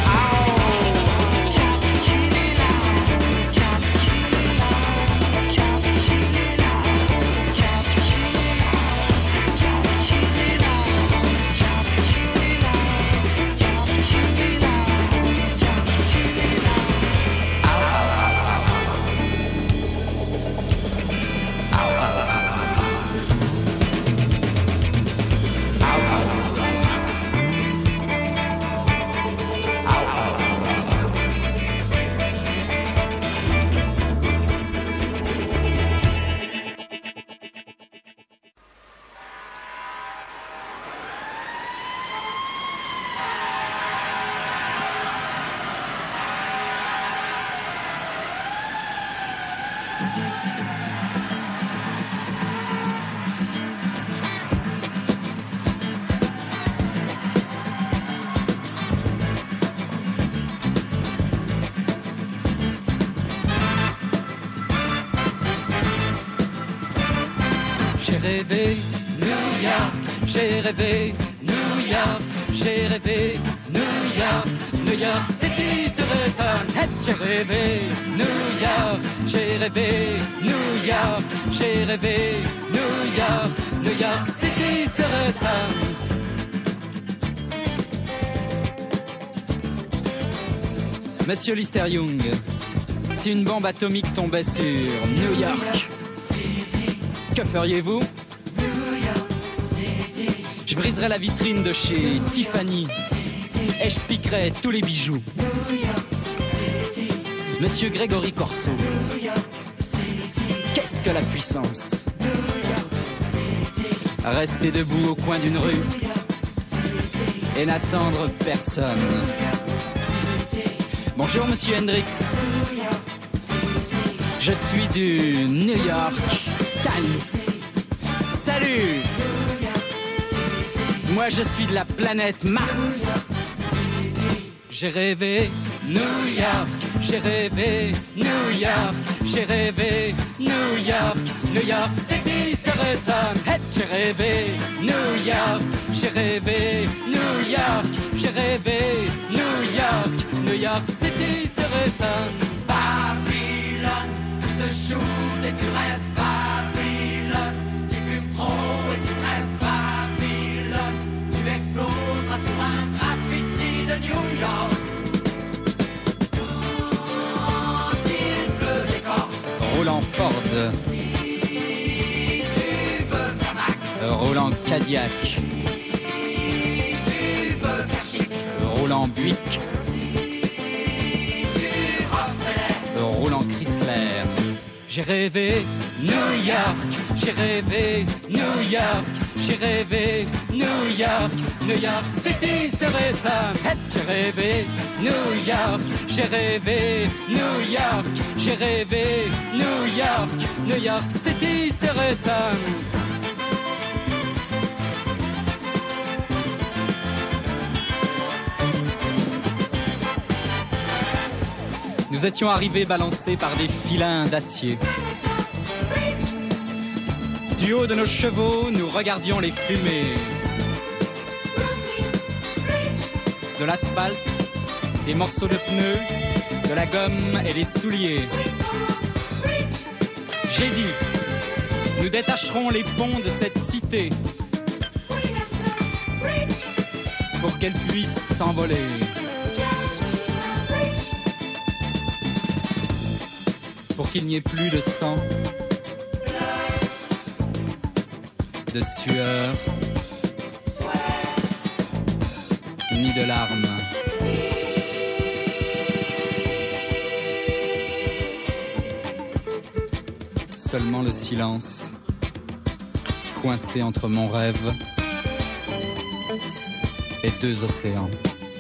J'ai rêvé New York, j'ai rêvé New York, j'ai rêvé New York, New York City sur le sun. J'ai rêvé New York, j'ai rêvé New York, j'ai rêvé New York, New York City sur le sun. Monsieur Lister Young, si une bombe atomique tombait sur New York, que feriez-vous? Je briserais la vitrine de chez Tiffany et je piquerais tous les bijoux. Monsieur Grégory Corso, qu'est-ce que la puissance? Rester debout au coin d'une rue et n'attendre personne. Bonjour Monsieur Hendrix, je suis du New York Times. Salut! Moi je suis de la planète Mars. J'ai rêvé New York, j'ai rêvé New York, j'ai rêvé New York, New York City sur le sun. J'ai rêvé New York, j'ai rêvé New York, j'ai rêvé New York, New York City sur le sun. Babylone, tu te shootes et tu rêves. Babylone, tu fumes trop et tu crèves. Babylone, tu exploseras sur un graffiti de New York. Roland Ford, Roland Cadillac, Roland Buick, Roland Chrysler. J'ai rêvé New York, j'ai rêvé New York, j'ai rêvé New York, New York City serait ça. J'ai rêvé New York, j'ai rêvé New York, j'ai rêvé New York, New York City serait ça. Nous étions arrivés balancés par des filins d'acier. Du haut de nos chevaux, nous regardions les fumées de l'asphalte, des morceaux de pneus, de la gomme et des souliers. J'ai dit, nous détacherons les ponts de cette cité pour qu'elle puisse s'envoler. Pour qu'il n'y ait plus de sang, de sueur, ni de larmes. Seulement le silence, coincé entre mon rêve et deux océans.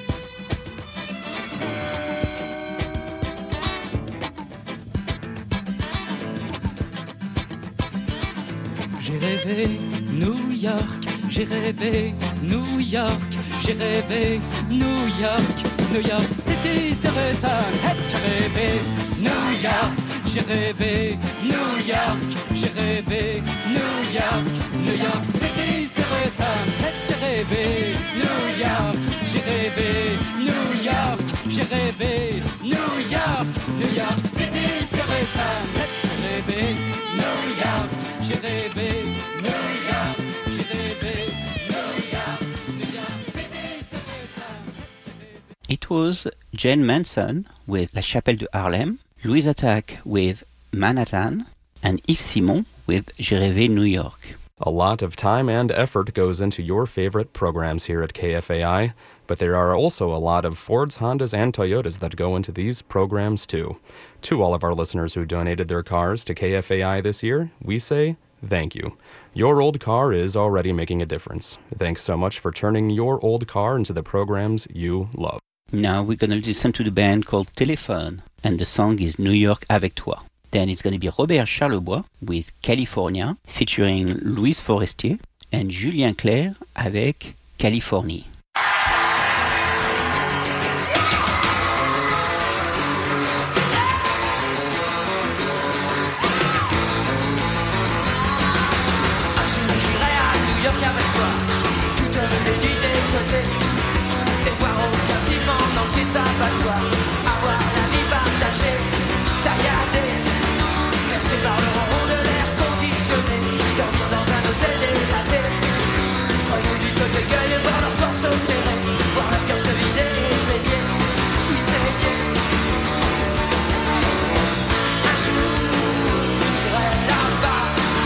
J'ai rêvé New York, j'ai rêvé New York, j'ai rêvé New York, New York City serait ça. J'ai rêvé New York, j'ai rêvé New York, j'ai rêvé New York, New York City serait ça. J'ai rêvé New York, j'ai rêvé New York, j'ai rêvé New York, New York City serait ça. J'ai rêvé New York, j'ai rêvé New York, j'ai rêvé New York, New York City serait ça. It was Jane Manson with La Chapelle de Harlem, Louise Attaque with Manhattan, and Yves Simon with J'ai rêvé New York. A lot of time and effort goes into your favorite programs here at K F A I, but there are also a lot of Fords, Hondas, and Toyotas that go into these programs too. To all of our listeners who donated their cars to K F A I this year, we say thank you. Your old car is already making a difference. Thanks so much for turning your old car into the programs you love. Now we're going to listen to the band called Téléphone, and the song is New York avec toi. Then it's going to be Robert Charlebois with California, featuring Louise Forestier, and Julien Clerc avec Californie. Ça va de soi, avoir la vie partagée, tailladée, percée par le rond de l'air conditionné, dormir dans un hôtel délaté, croyons du côté gueule et voir leur torse serré, voir leur cœur se vider et saigner, oui saigner. Un jour, j'irai là-bas,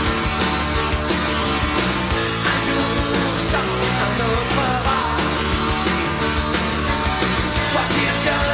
un jour, ça un autre rat. What's the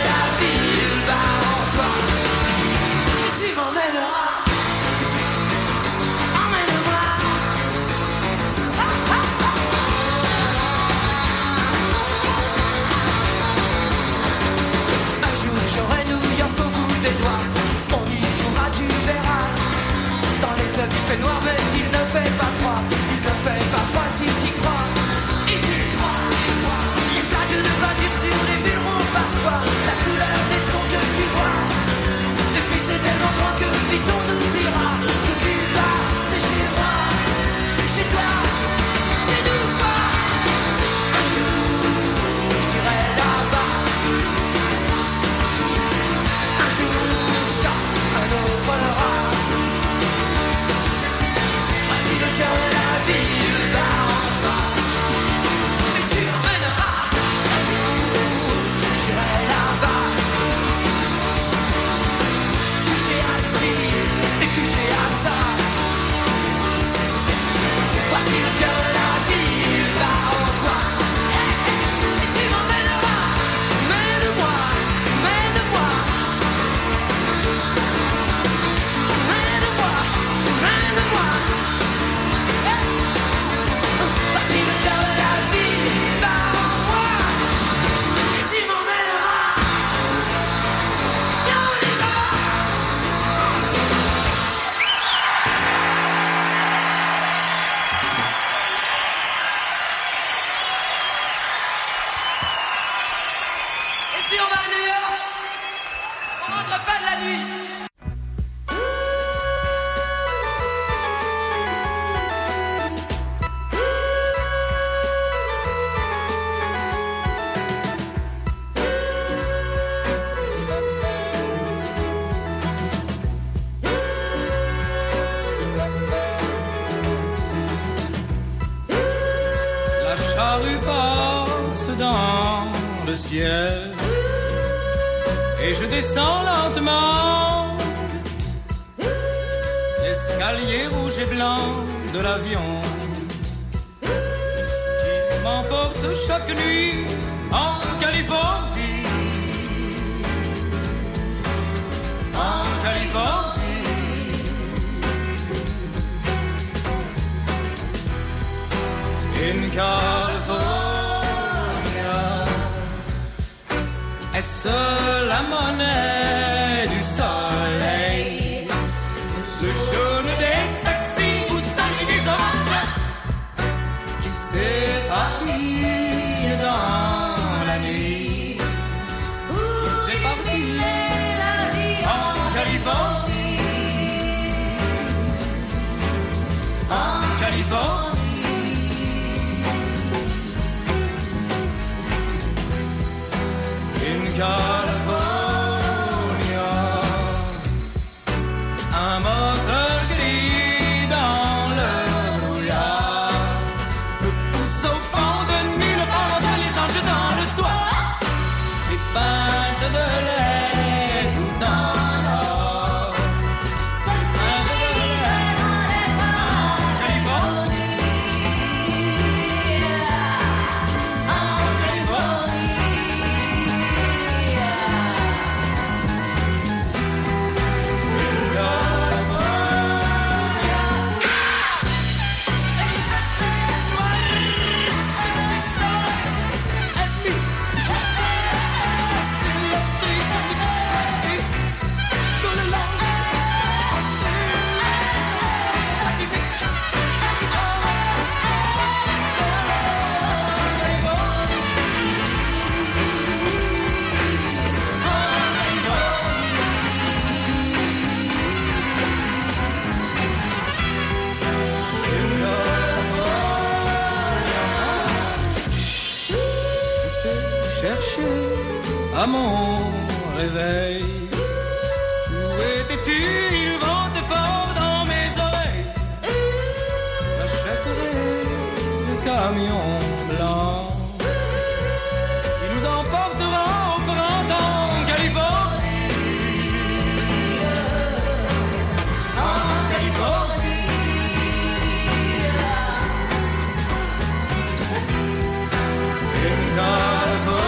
charrue passe dans le ciel et je descends lentement l'escalier rouge et blanc de l'avion qui m'emporte chaque nuit en Californie, en Californie. In California, est-ce la monnaie du soleil, le jaune des taxis ou celui des autres qui s'éparpille dans la nuit, qui s'éparpille en Californie, en Californie. California, un moteur gris dans le brouillard me pousse au fond de nulle part de les anges dans le soir, des pintes de lait tout en or. Ça se met dans les pas en Californie, en Californie. À mon réveil, où étais-tu? Il ventait fort dans mes oreilles. J'achèterai le camion blanc qui nous emportera au printemps en Californie, en Californie. In California.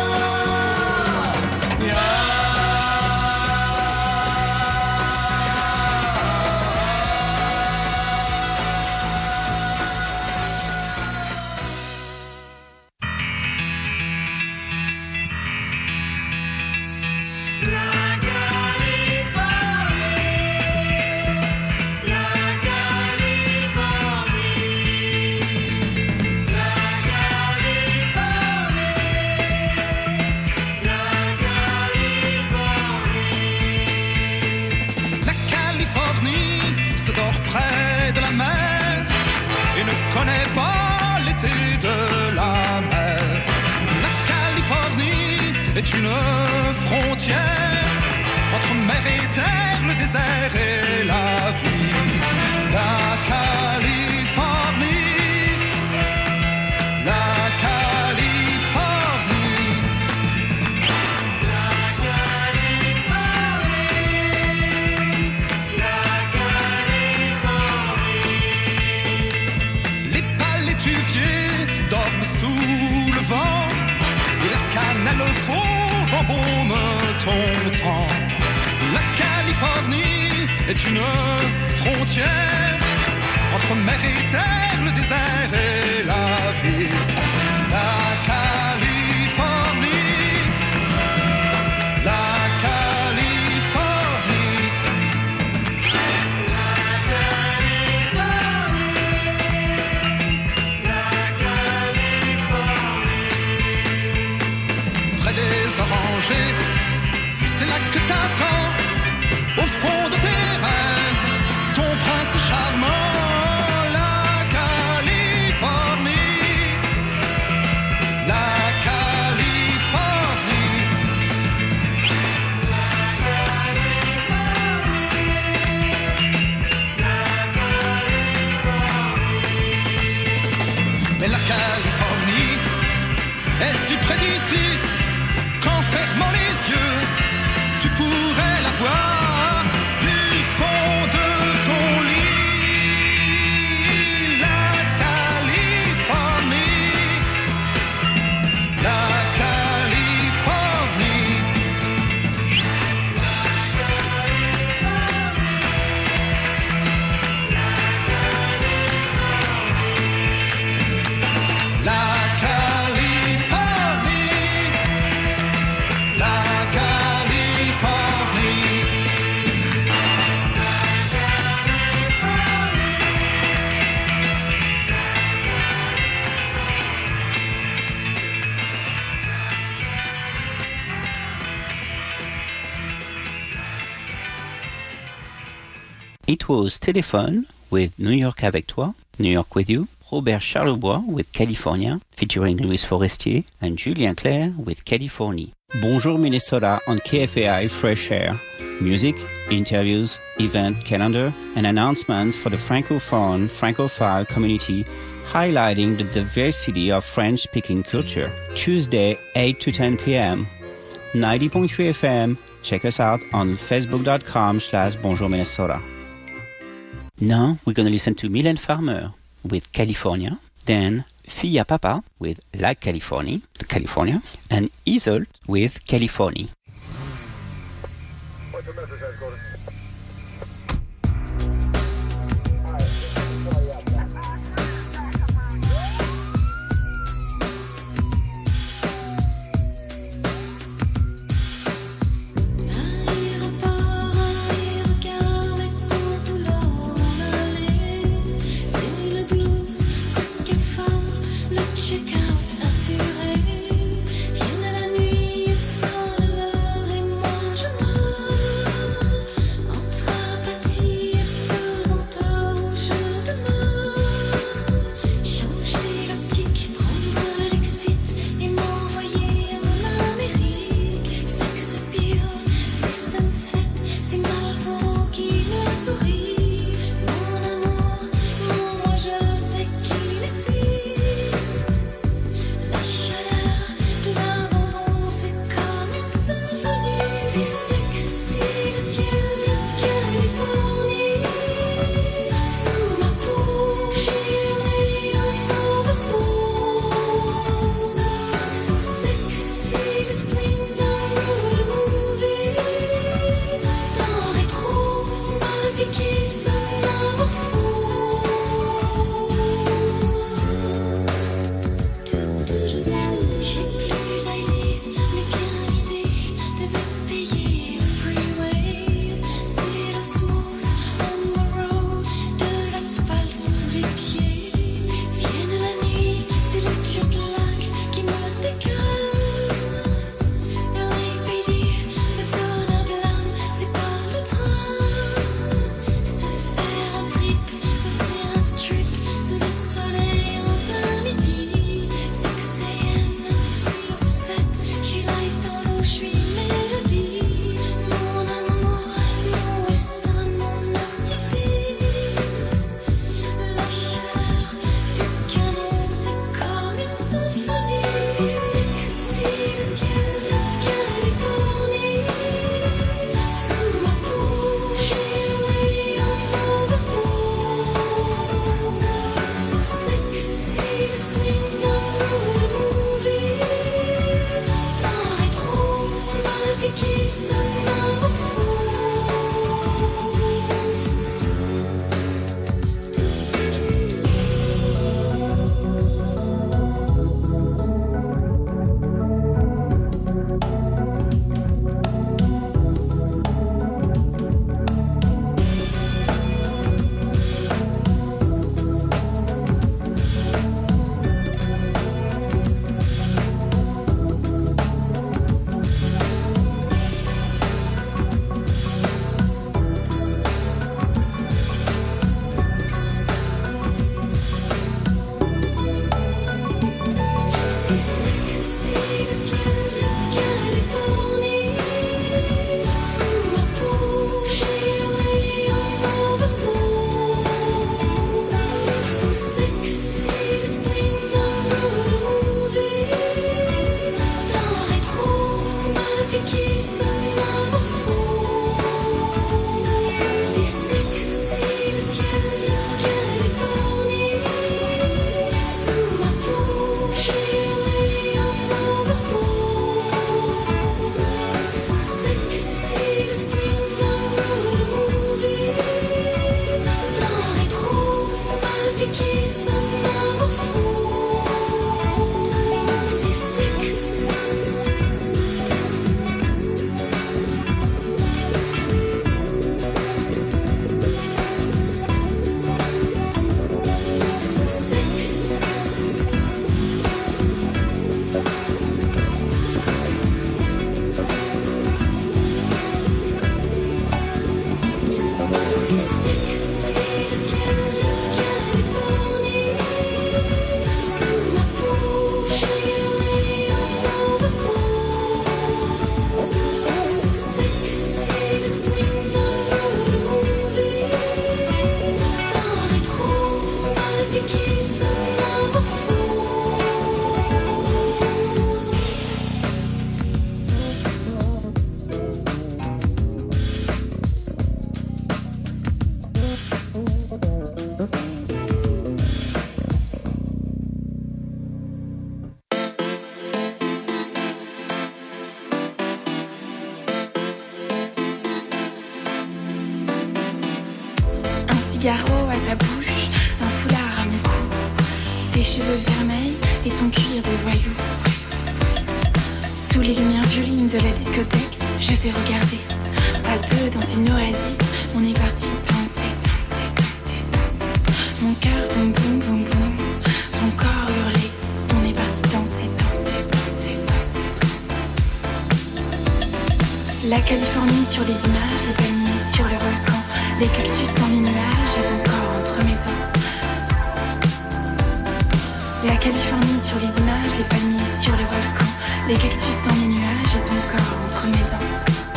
Entre mer et terre, le désert et la vie. La Californie, la Californie, la Californie, la Californie. Près des orangers, c'est là que t'attends, au fond de tes rêves, ton prince charmant. Mais la Californie est si près d'ici qu'en fermant les yeux, tu pourrais la voir du fond de ton lit. La Californie, la Californie. La Californie, la Californie. It was Téléphone with New York avec toi, New York with you, Robert Charlebois with California, featuring Louis Forestier, and Julien Clerc with Californie. Bonjour Minnesota on K F A I Fresh Air. Music, interviews, event calendar, and announcements for the Francophone, Francophile community, highlighting the diversity of French-speaking culture. Tuesday, eight to ten p.m. ninety point three F M. Check us out on facebook.com slash Bonjour Minnesota. Now we're going to listen to Mylène Farmer with California, then Fia Papa with La Californie, California, and Isolde with Californie. Vienne la nuit sans l'heure et moi je meurs. cigaro à ta bouche, un foulard à mon cou, tes cheveux vermeils et ton cuir de voyou. Sous les lumières violines de la discothèque, je t'ai regardé. À deux dans une oasis, on est parti danser, danser, danser, danser. Mon cœur boum boum boum boum, ton corps hurlé. On est parti danser, danser, danser, danser, danser, danser. La Californie sur les images, les palmiers sur le volcan, les cactus dans les nuages et ton corps entre mes dents. La Californie sur les images, les palmiers sur le volcan, les cactus dans les nuages et ton corps entre mes dents.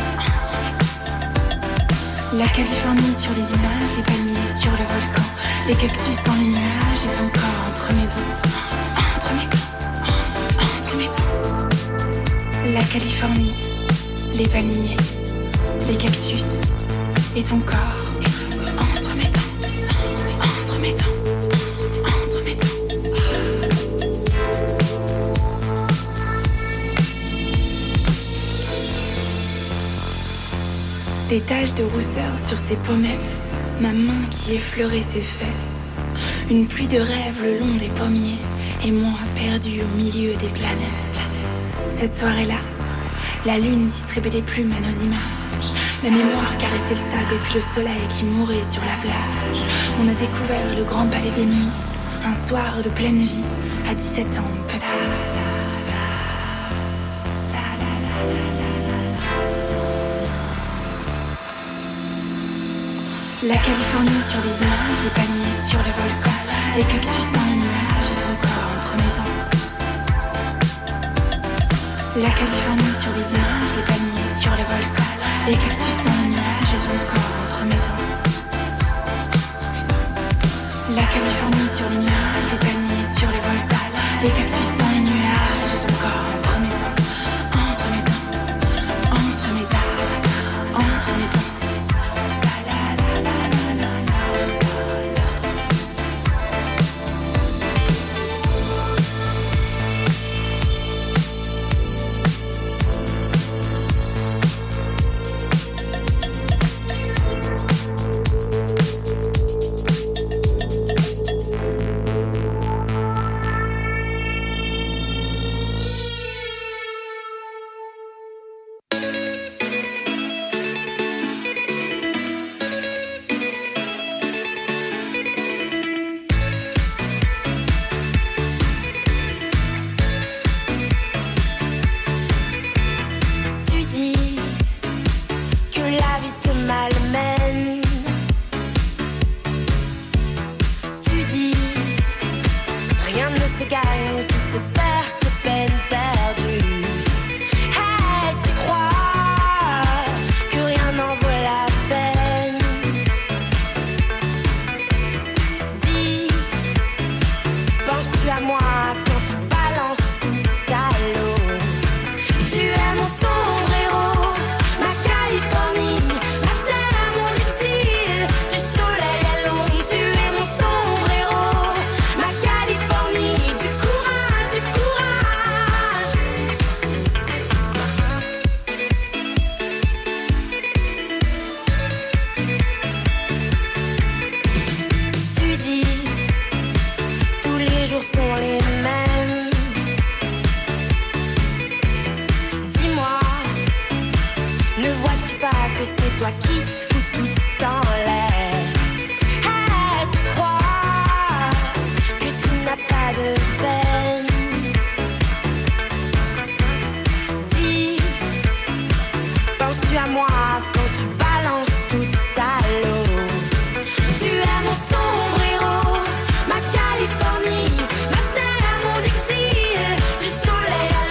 La Californie sur les images, les palmiers sur le volcan, les cactus dans les nuages et ton corps entre mes dents. Entre mes dents, entre mes dents. La Californie, les palmiers, les cactus et ton corps entre mes dents, entre mes dents, entre mes dents. Des taches de rousseur sur ses pommettes, ma main qui effleurait ses fesses. Une pluie de rêves le long des pommiers, et moi perdu au milieu des planètes. Cette soirée-là, la lune distribuait des plumes à nos images. La mémoire caressait le sable et puis le soleil qui mourait sur la plage. On a découvert le grand palais des nuits, un soir de pleine vie, à dix-sept ans peut-être. La Californie sur les images, les palmiers sur le volcan, les cactus dans les nuages et ton corps entre mes dents. La Californie sur les images, les palmiers sur le volcan, les cactus dans les nuages et ton corps entre mes dents. La Californie sur les nuages, les palmiers sur le volcan, les cactus dans les nuages et ton corps entre mes dents. Entre mes dents, entre mes dents, entre mes dents.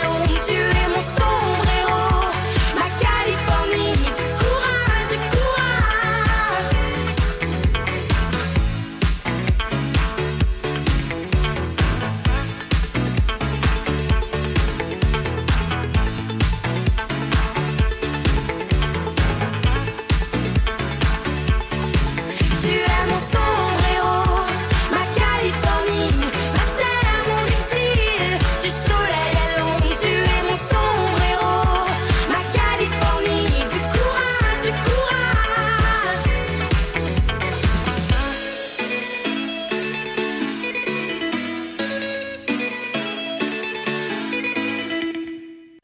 Du courage, du courage.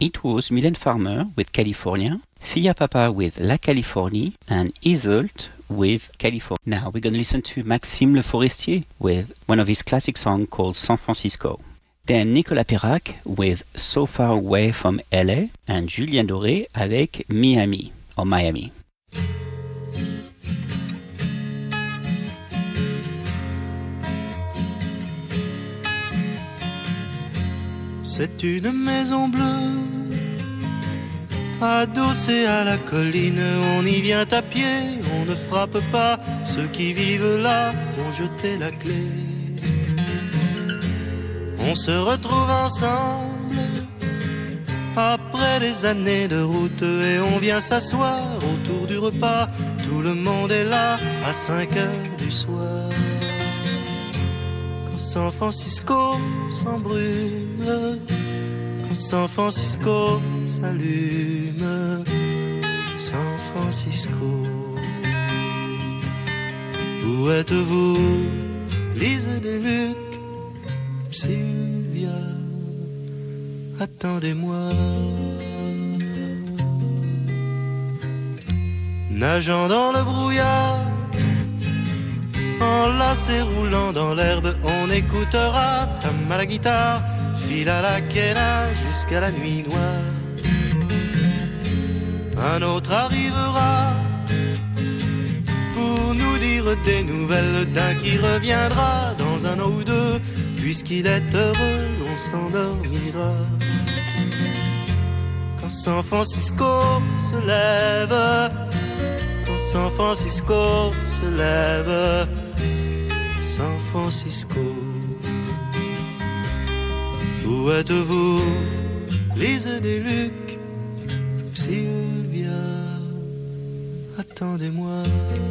It was Mylène Farmer with California, Fia Papa with La Californie, and Iseult with California. Now we're going to listen to Maxime Le Forestier with one of his classic songs called San Francisco. Then Nicolas Perrac with So Far Away from L A, and Julien Doré avec Miami, or Miami. C'est une maison bleue, adossée à la colline. On y vient à pied, on ne frappe pas. Ceux qui vivent là ont jeté la clé. On se retrouve ensemble après des années de route et on vient s'asseoir autour du repas. Tout le monde est là à cinq heures du soir. Quand San Francisco s'embrume, quand San Francisco s'allume, San Francisco. Où êtes-vous, Lise Deluc, Sylvia, attendez-moi. Nageant dans le brouillard, enlacé roulant dans l'herbe, on écoutera Tam à la guitare, file à la quena jusqu'à la nuit noire. Un autre arrivera pour nous dire des nouvelles d'un qui reviendra dans un an ou deux. Puisqu'il est heureux, on s'endormira. Quand San Francisco se lève, quand San Francisco se lève, San Francisco. Où êtes-vous, Lise Deluc, Sylvia, attendez-moi.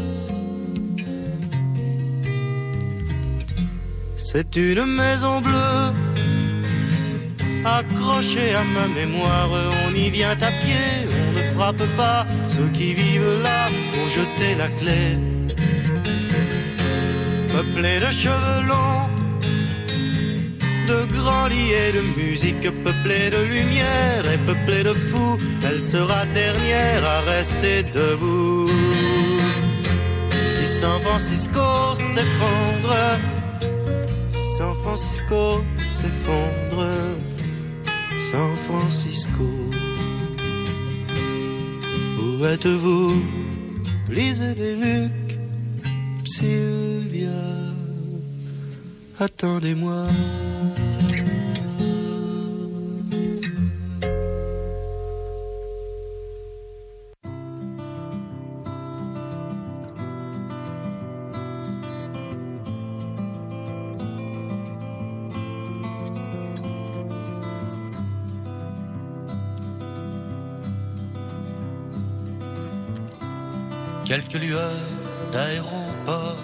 C'est une maison bleue, accrochée à ma mémoire. On y vient à pied, on ne frappe pas. Ceux qui vivent là ont jeté la clé. Peuplée de cheveux longs, de grands lits et de musique, peuplée de lumière et peuplée de fous, elle sera dernière à rester debout. Si San Francisco s'effondre, San Francisco s'effondre, San Francisco. Où êtes-vous, Lise Deluc, Sylvia, attendez-moi. Quelques lueurs d'aéroport,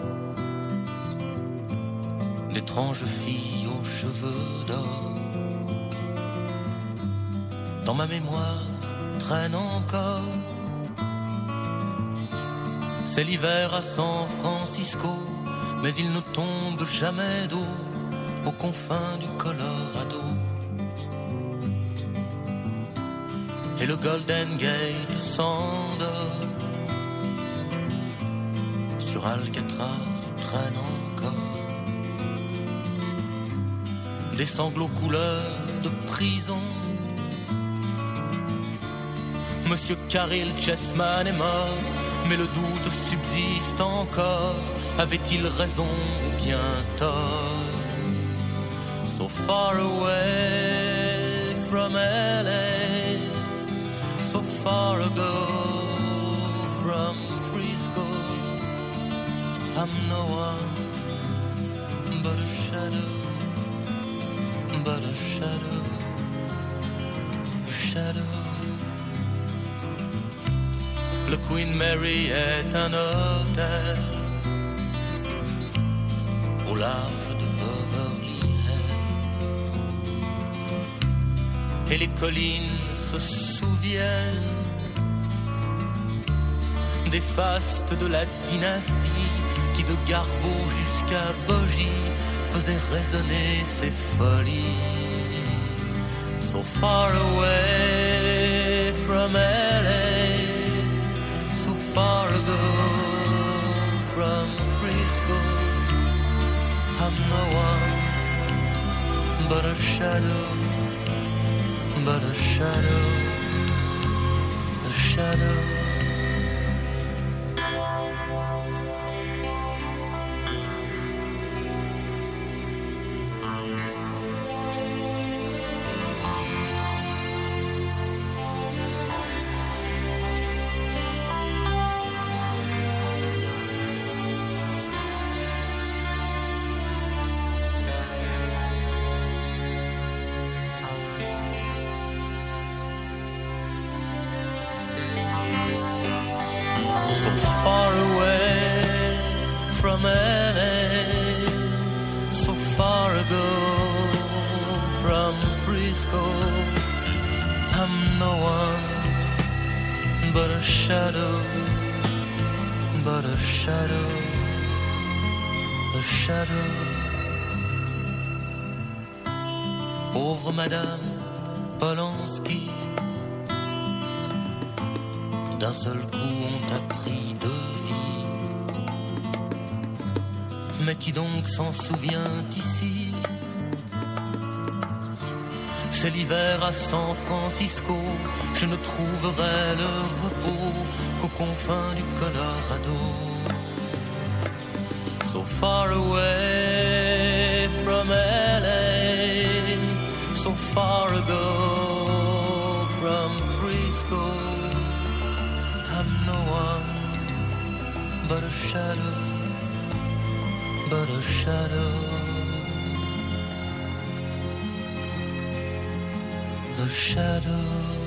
d'étranges filles aux cheveux d'or. Dans ma mémoire traîne encore. C'est l'hiver à San Francisco, mais il ne tombe jamais d'eau aux confins du Colorado. Et le Golden Gate s'endort. Sur Alcatraz traîne encore des sanglots couleur de prison. Monsieur Caril Chessman est mort, mais le doute subsiste encore. Avait-il raison ou bien tort? So far away from L A, so far ago from Frisco. I'm no one but a shadow, but a shadow, a shadow. Le Queen Mary est un hôtel au large de Beverly Hills. Et les collines se souviennent des fastes de la dynastie qui de Garbo jusqu'à Bogie faisait résonner ses folies. so far away from L A, so far ago from Frisco. I'm no one but a shadow, but a shadow, a shadow. So far away from L A, so far ago from Frisco. I'm no one but a shadow, but a shadow, a shadow. Pauvre Madame Polanski, d'un seul coup on t'a pris de vie. Mais qui donc s'en souvient ici? C'est l'hiver à San Francisco, je ne trouverai le repos qu'aux confins du Colorado. So far away from L A, so far ago from Frisco. I'm no one but a shadow, but a shadow, a shadow.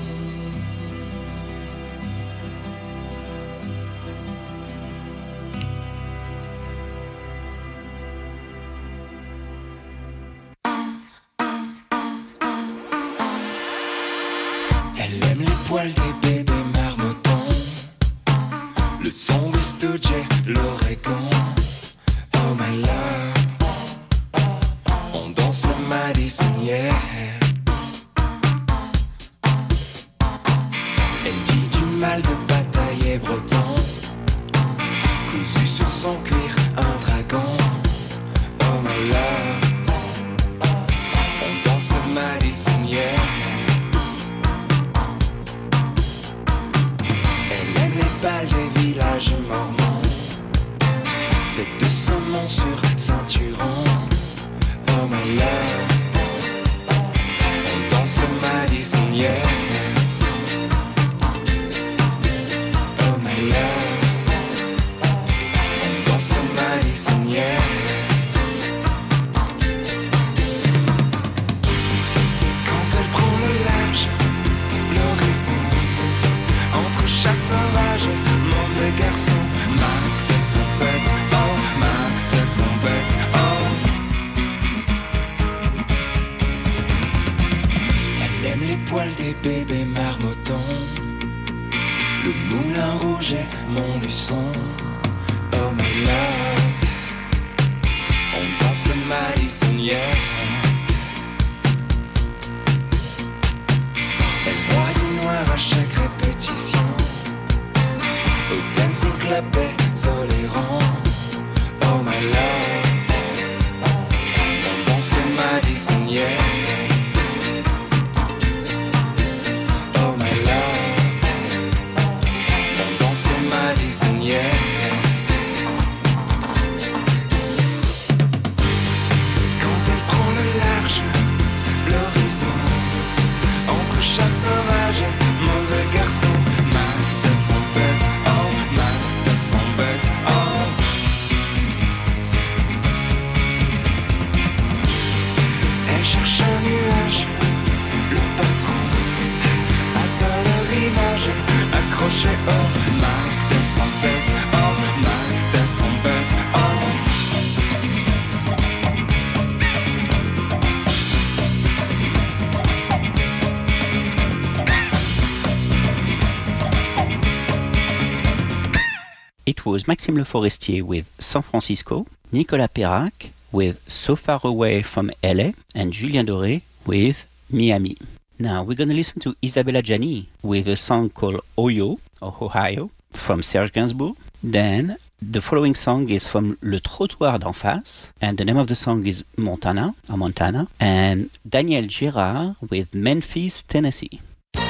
Elle aime les poils des bébés marmottons, le son des Stooges, l'Oregon. Oh my love, on danse le Madison, yeah. Elle dit du mal de batailler breton, cousu sur son cuir un dragon. Oh my love, on danse le Madison, yeah. Balles des villages mormons, tête de saumon sur ceinturon. Oh my love, on danse le Madison, yeah. Oh my love, on danse le Madison, yeah. Quand elle prend le large, l'horizon, entre chats sauvages, mauvais garçon, marque de son tête, oh, marque de son bête, oh. Elle aime les poils des bébés marmottons, le moulin rouge est mon luçon, oh my love, on danse le Madison, yeah. Elle boit du noir à chaque répétition, au dancing club des Oléron. Oh my love, on danse le Madison, yeah. Oh my love, on danse le Madison, yeah. Quand elle prend le large, l'horizon, entre chats sauvages, mauvais garçon, marque de son tête, oh, marque de son bête, oh. Elle cherche un nuage, le patron atteint le rivage, accroché, oh, marque de son tête, oh, marque de son bête, oh. It was Maxime Le Forestier with San Francisco, Nicolas Perrac with So Far Away from L A, and Julien Doré with Miami. Now we're going to listen to Isabella Gianni with a song called Oyo, or Ohio, from Serge Gainsbourg. Then the following song is from Le Trottoir d'en face, and the name of the song is Montana, or Montana, and Daniel Girard with Memphis, Tennessee.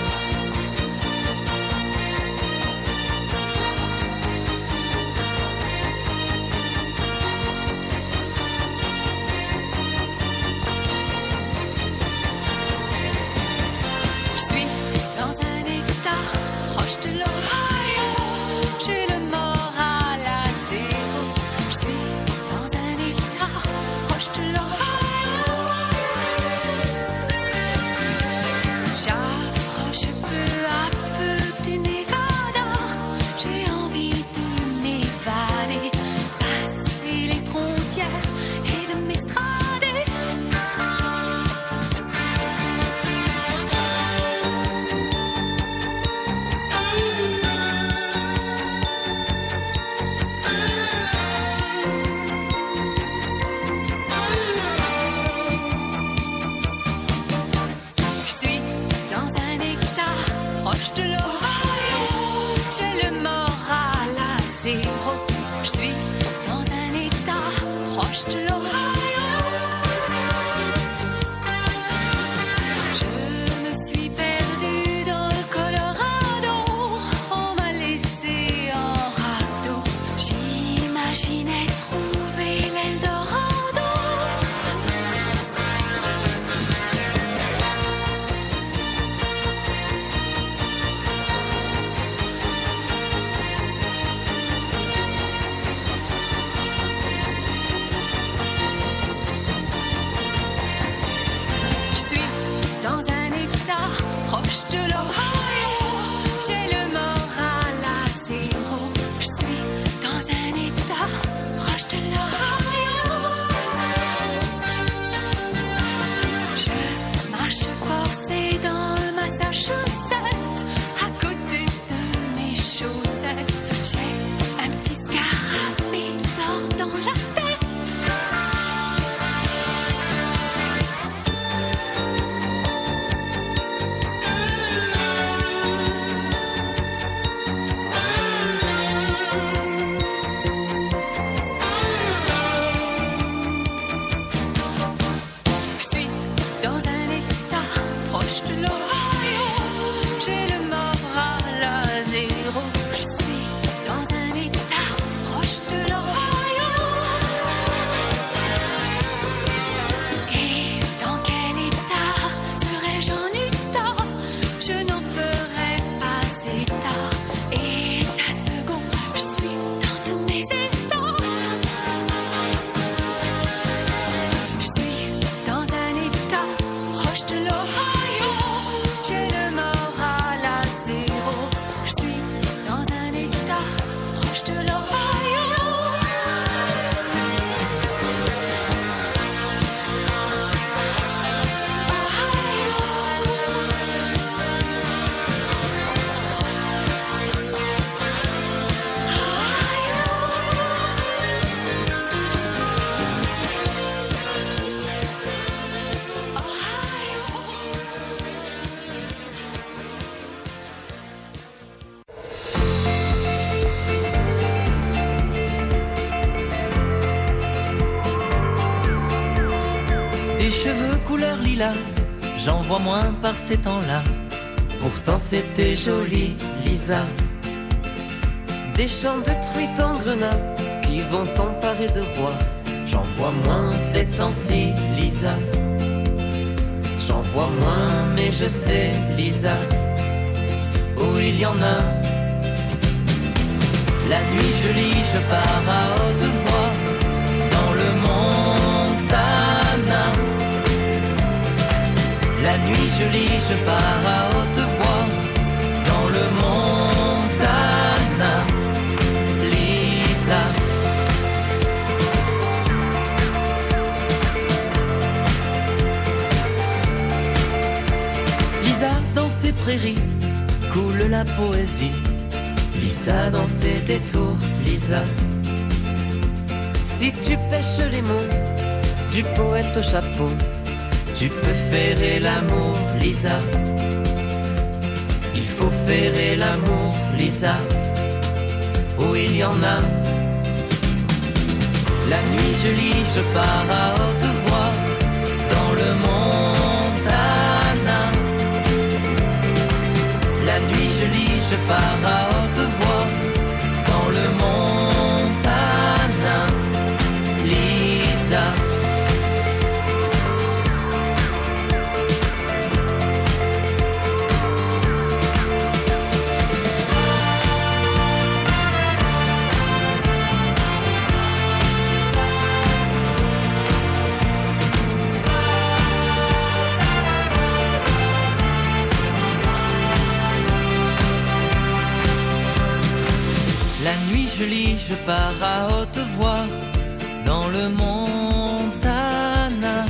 J'en vois moins par ces temps-là. Pourtant c'était joli, Lisa. Des chants de truites en grenat qui vont s'emparer de rois. J'en vois moins ces temps-ci, Lisa. J'en vois moins, mais je sais, Lisa, où il y en a. La nuit je lis, je pars à haute voix dans le Montana. La nuit je lis, je pars à haute voix dans le Montana. Lisa. Lisa dans ses prairies coule la poésie. Lisa dans ses détours, Lisa. Si tu pêches les mots du poète au chapeau, Tu peux faire l'amour, Lisa. Il faut faire l'amour, Lisa. Oh, il y en a. La nuit je lis, je pars à haute voix dans le Montana. La nuit je lis, je pars à haute voix dans le Montana. Lisa. La nuit je lis, je pars à haute voix dans le Montana.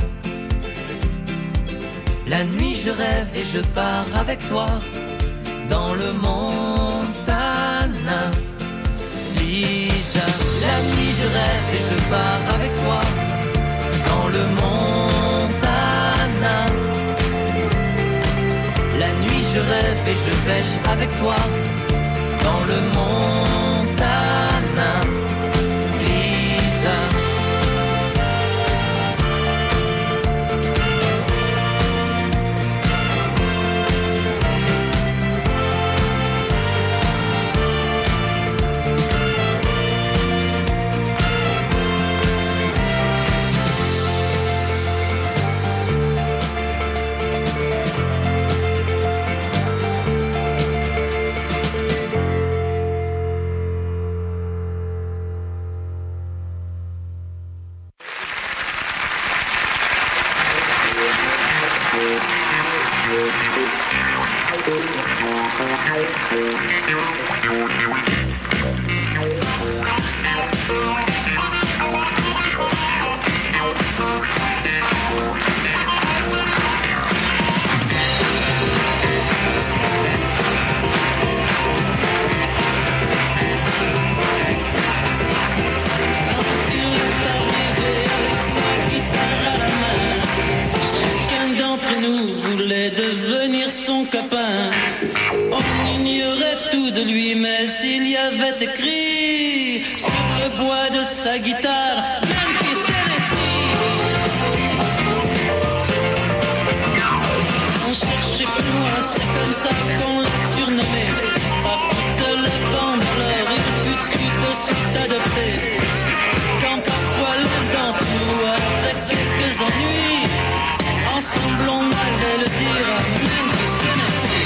La nuit je rêve et je pars avec toi dans le Montana. Lisa. La nuit je rêve et je pars avec toi dans le Montana. La nuit je rêve et je pêche avec toi dans le Montana. Lisa. Sa guitare, Memphis, Tennessee. Sans chercher plus loin, c'est comme ça qu'on l'a surnommé. Par toutes les bandes, alors il fut cul de suite adopté. Quand parfois l'un d'entre nous avait quelques ennuis, ensemble on allait le dire à Memphis, Tennessee.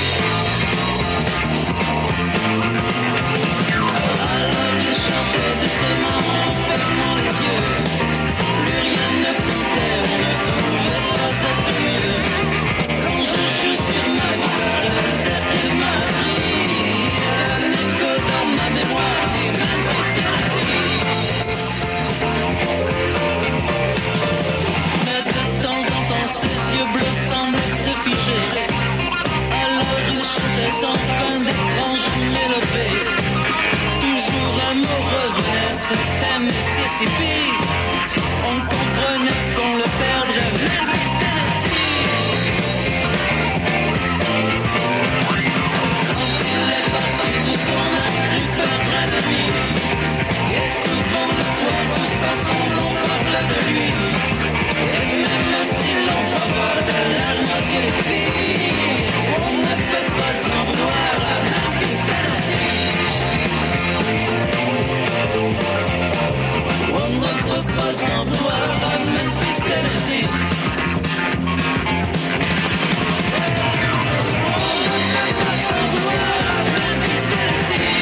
Alors il chantait doucement en fermant les yeux. Plus rien ne coûtait, on ne pouvait pas être mieux. Quand je joue sur ma guitare, c'est qu'il m'a appris un écho dans ma mémoire des Memphis, Tennessee. Mais de temps en temps ses yeux bleus semblaient se figer. Alors il chantait sans fin d'étranges mélopées. Toujours un mot revenait, c'était Mississippi. On comprenait qu'on le perdrait, Memphis, Tennessee. Quand il est parti, tous on a cru perdre un ami. Et souvent le soir, tous ensemble on parlait de lui. Et même si l'on peut voir des larmes aux yeux des filles, on ne peut pas s'en vouloir à Memphis, Tennessee. On ne peut pas s'en vouloir à Memphis, Tennessee. On ne peut pas s'en vouloir à Memphis, Tennessee.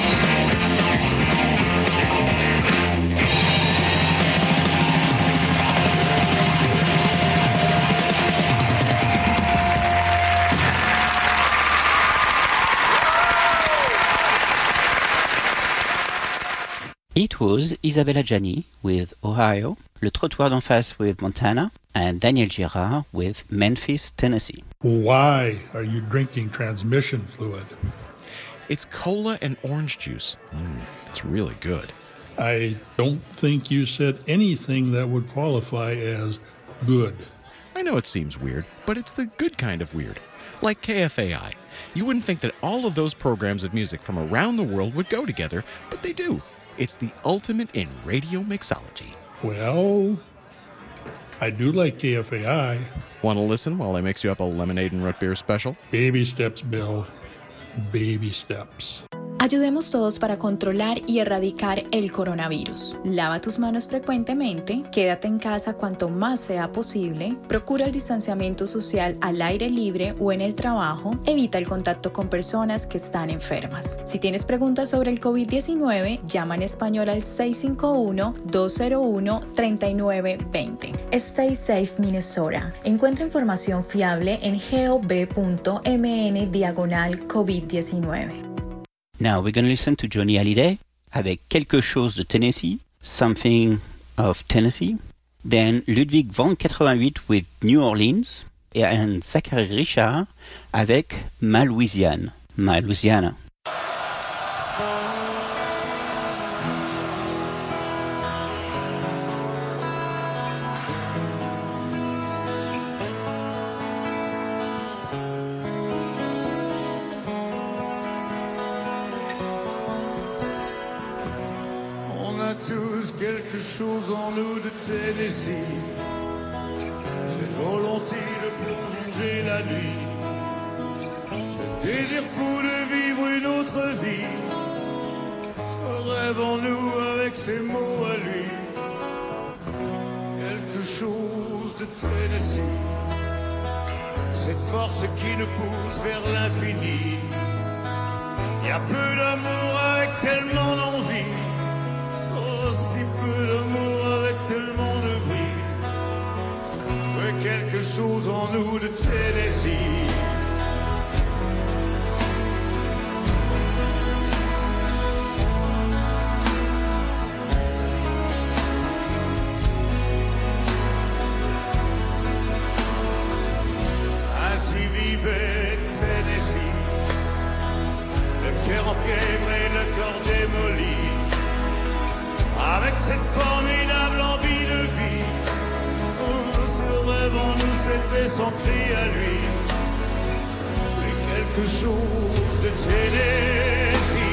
It was Isabella Gianni with Ohio, Le Trottoir d'en face with Montana, and Daniel Girard with Memphis, Tennessee. Why are you drinking transmission fluid? It's cola and orange juice. Mm, it's really good. I don't think you said anything that would qualify as good. I know it seems weird, but it's the good kind of weird. Like K F A I. You wouldn't think that all of those programs of music from around the world would go together, but they do. It's the ultimate in radio mixology. Well, I do like K F A I. Want to listen while I mix you up a lemonade and root beer special? Baby steps, Bill. Baby steps. Ayudemos todos para controlar y erradicar el coronavirus. Lava tus manos frecuentemente, quédate en casa cuanto más sea posible, procura el distanciamiento social al aire libre o en el trabajo, evita el contacto con personas que están enfermas. Si tienes preguntas sobre el COVID diecinueve, llama en español al seis cinco uno, dos cero uno, tres nueve dos cero. Stay Safe Minnesota. Encuentra información fiable en gov.mn diagonal COVID diecinueve. Now we're going to listen to Johnny Hallyday avec Quelque chose de Tennessee, Something of Tennessee. Then Ludwig van quatre-vingt-huit with New Orleans. And Zachary Richard avec Ma Louisiane, My Louisiana. Quelque chose en nous de Tennessee, cette volonté de plonger la nuit, ce désir fou de vivre une autre vie, ce rêve en nous avec ses mots à lui, quelque chose de Tennessee, cette force qui nous pousse vers l'infini. Il y a peu d'amour avec tellement d'envie, si peu d'amour avec tellement de bruit, mais quelque chose en nous de Tennessee. Ainsi vivait Tennessee, le cœur en fièvre et le corps démoli, avec cette formidable envie de vie. Oh, ce rêve en nous, c'était son cri à lui. Et quelque chose de Tennessee.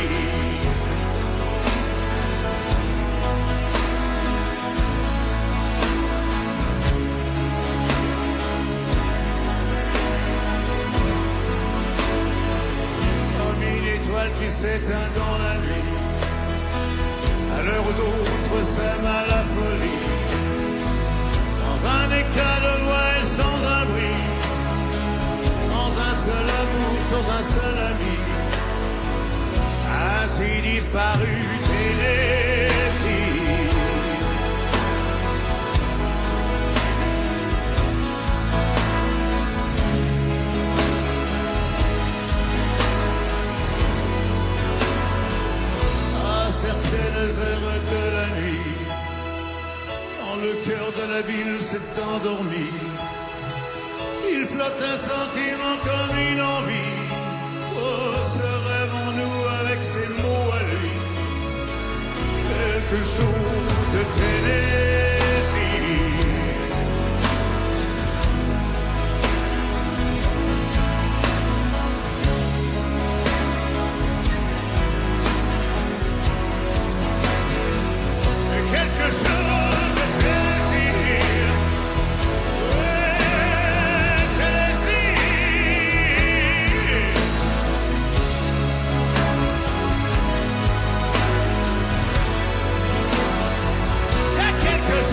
Comme une étoile qui s'éteint dans la nuit, à l'heure où d'autres s'aiment à la folie, sans un éclat de voix et sans un bruit, sans un seul amour, sans un seul ami, ainsi disparu Tennessee. Certaines heures de la nuit, quand le cœur de la ville s'est endormi, il flotte un sentiment comme une envie. Oh, ce rêve en nous avec ses mots à lui, quelque chose de Tennessee. Quelque chose de Tennessee, ouais, Tennessee. Y a quelque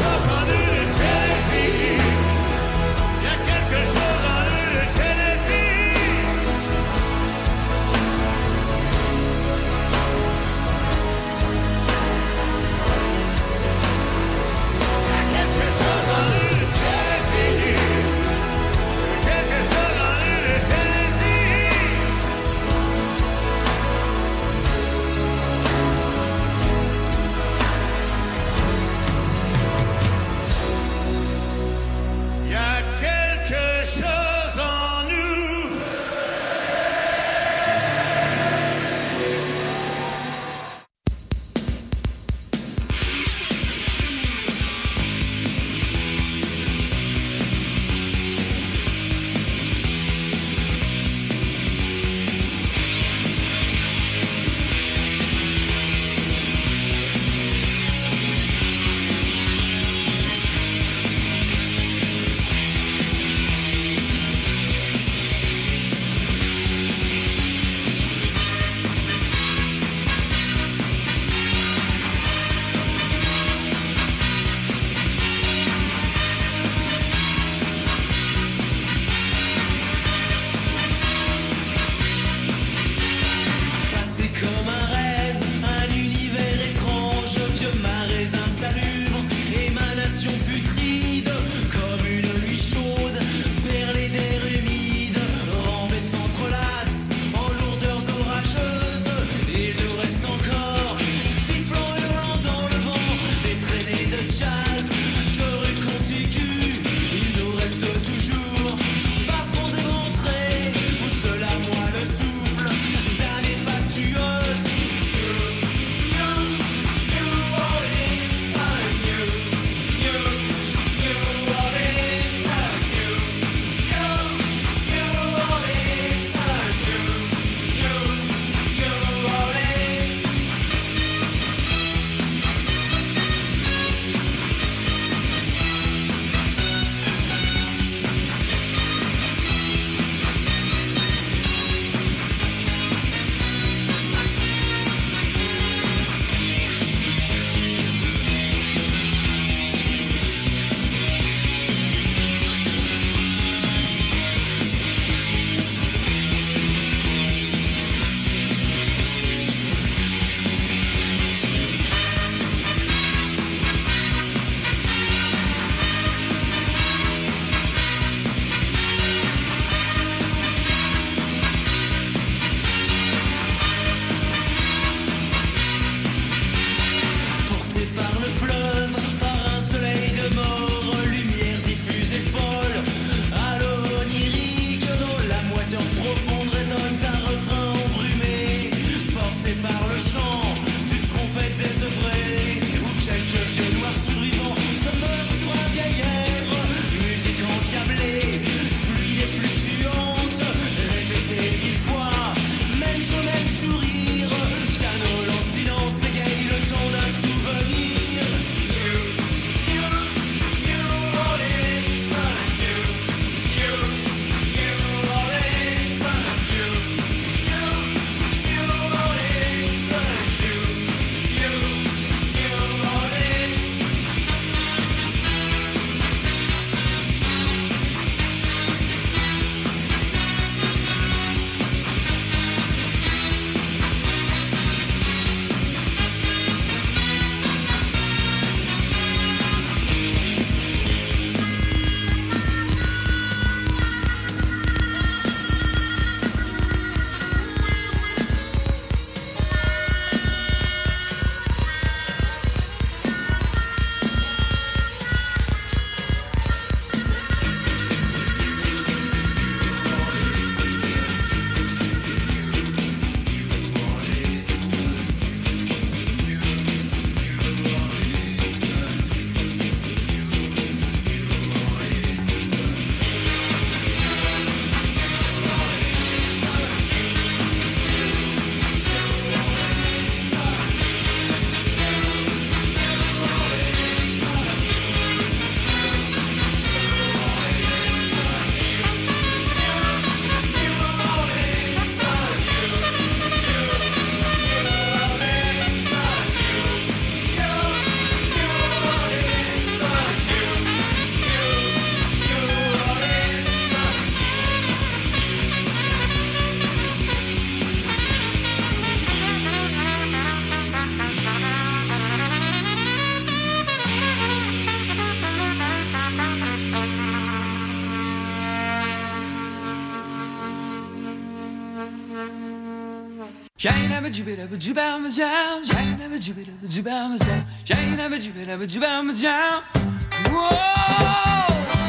Jane ever jubit ever jubam jam. Jane ever jubit ever jubam jam. Jane ever jubit ever jubam jam. Whoa!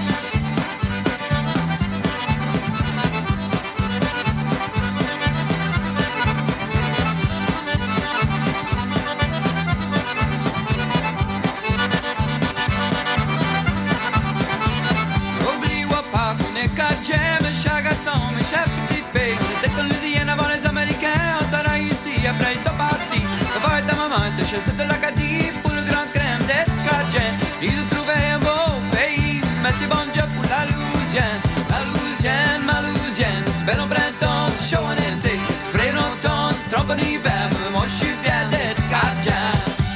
Oublie-moi pas qu'on est qu'à jam, chaque garçon, mes chefs petites filles. On était en Louisiane avant les Américains, on s'en a ici, après ils sont partis. Ça va être ta maman, te cherche de l'Acadie pour le grand crème d'être cajun. Ils ont trouvé un beau pays, mais c'est bon Dieu pour la Louisiane. La Louisiane, ma Louisiane, c'est belle en printemps, c'est chaud en été. C'est frais en automne, c'est trop en hiver, mais moi je suis fier d'être cajun.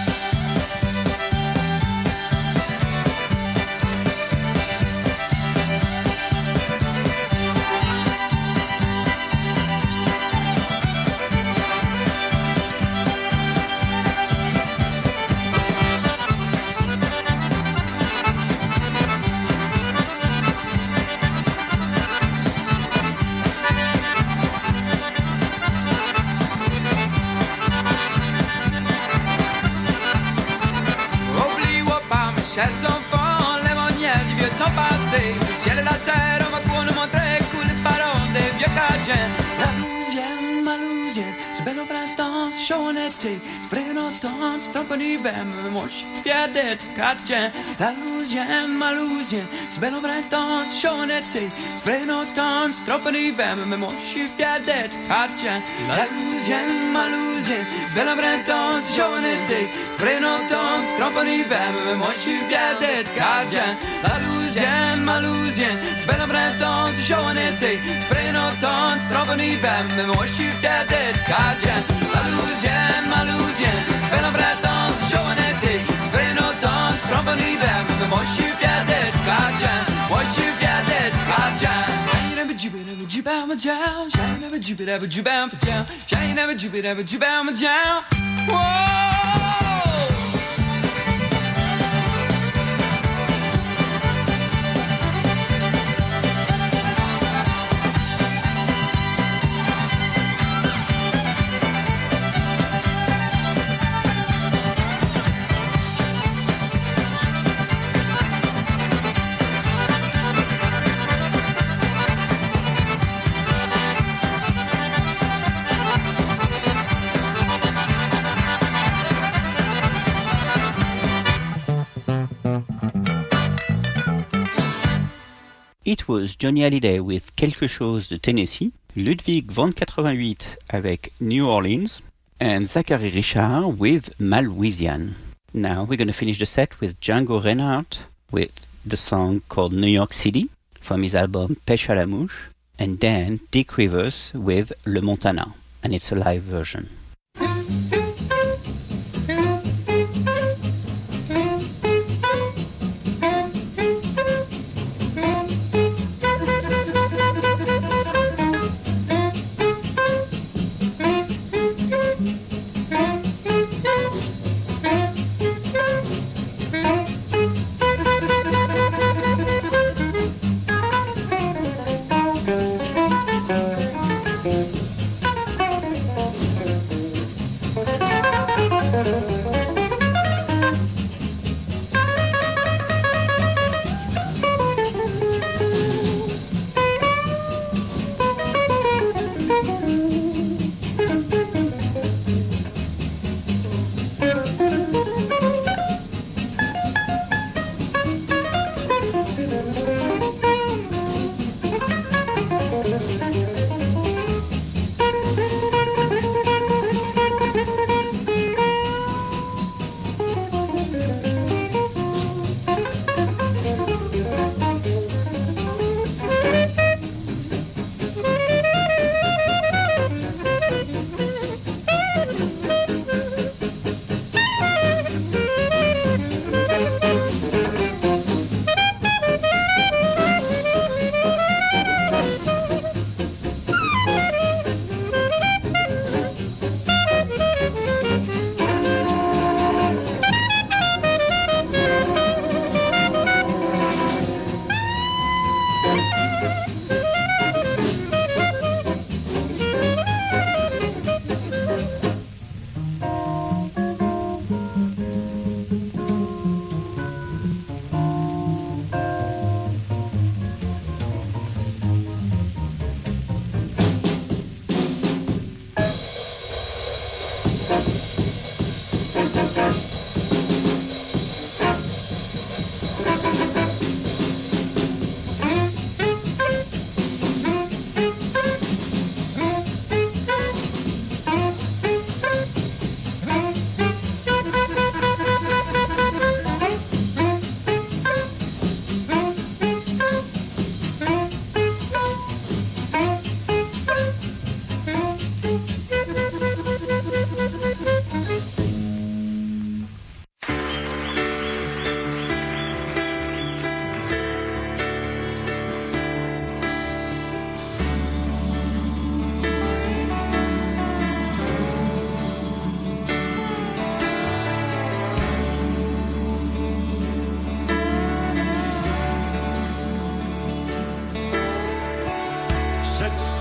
Chers enfants, les manières du vieux temps passé. Le ciel et la terre, on va pour nous montrer que les paroles des vieux cajuns. La Louisiane, ma Louisiane, c'est belle au printemps, c'est chaud en été. Frais en automne, c'est trop en hiver, mais moi je suis fier d'être cajun. La Louisiane, ma Louisiane, c'est belle au printemps, c'est chaud en été. Frais en automne, c'est trop en hiver, mais moi je suis fier d'être cajun. La Louisiane, ma Louisiane, c'est belle au printemps, c'est chaud en été. Frais en automne, c'est trop en hiver, mais moi je suis fier d'être cajun. La Louisiane, ma Louisiane, c'est belle au printemps, c'est chaud en été. Frais en automne, c'est trop en hiver, mais moi je suis fier d'être cajun. La Louisiane, ma Louisiane, c'est belle au printemps, c'est chaud en été. Frais en automne, c'est trop en hiver, mais moi je suis fier d'être cajun. Moi je suis fier d'être cajun. Shine ever jubit ever jubam jam. Shine ever jubit ever jubam jam. Shine ever jubit ever jubam jam. Whoa! It was Johnny Hallyday with Quelque chose de Tennessee, Ludwig van quatre-vingt-huit avec New Orleans, and Zachary Richard with Ma Louisiane. Now we're going to finish the set with Django Reinhardt with the song called New York City from his album Pêche à la mouche, and then Dick Rivers with Le Montana, and it's a live version. Thank you.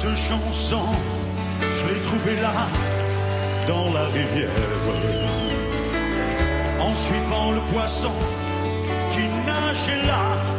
cette chanson, je l'ai trouvée là, dans la rivière, en suivant le poisson qui nageait là.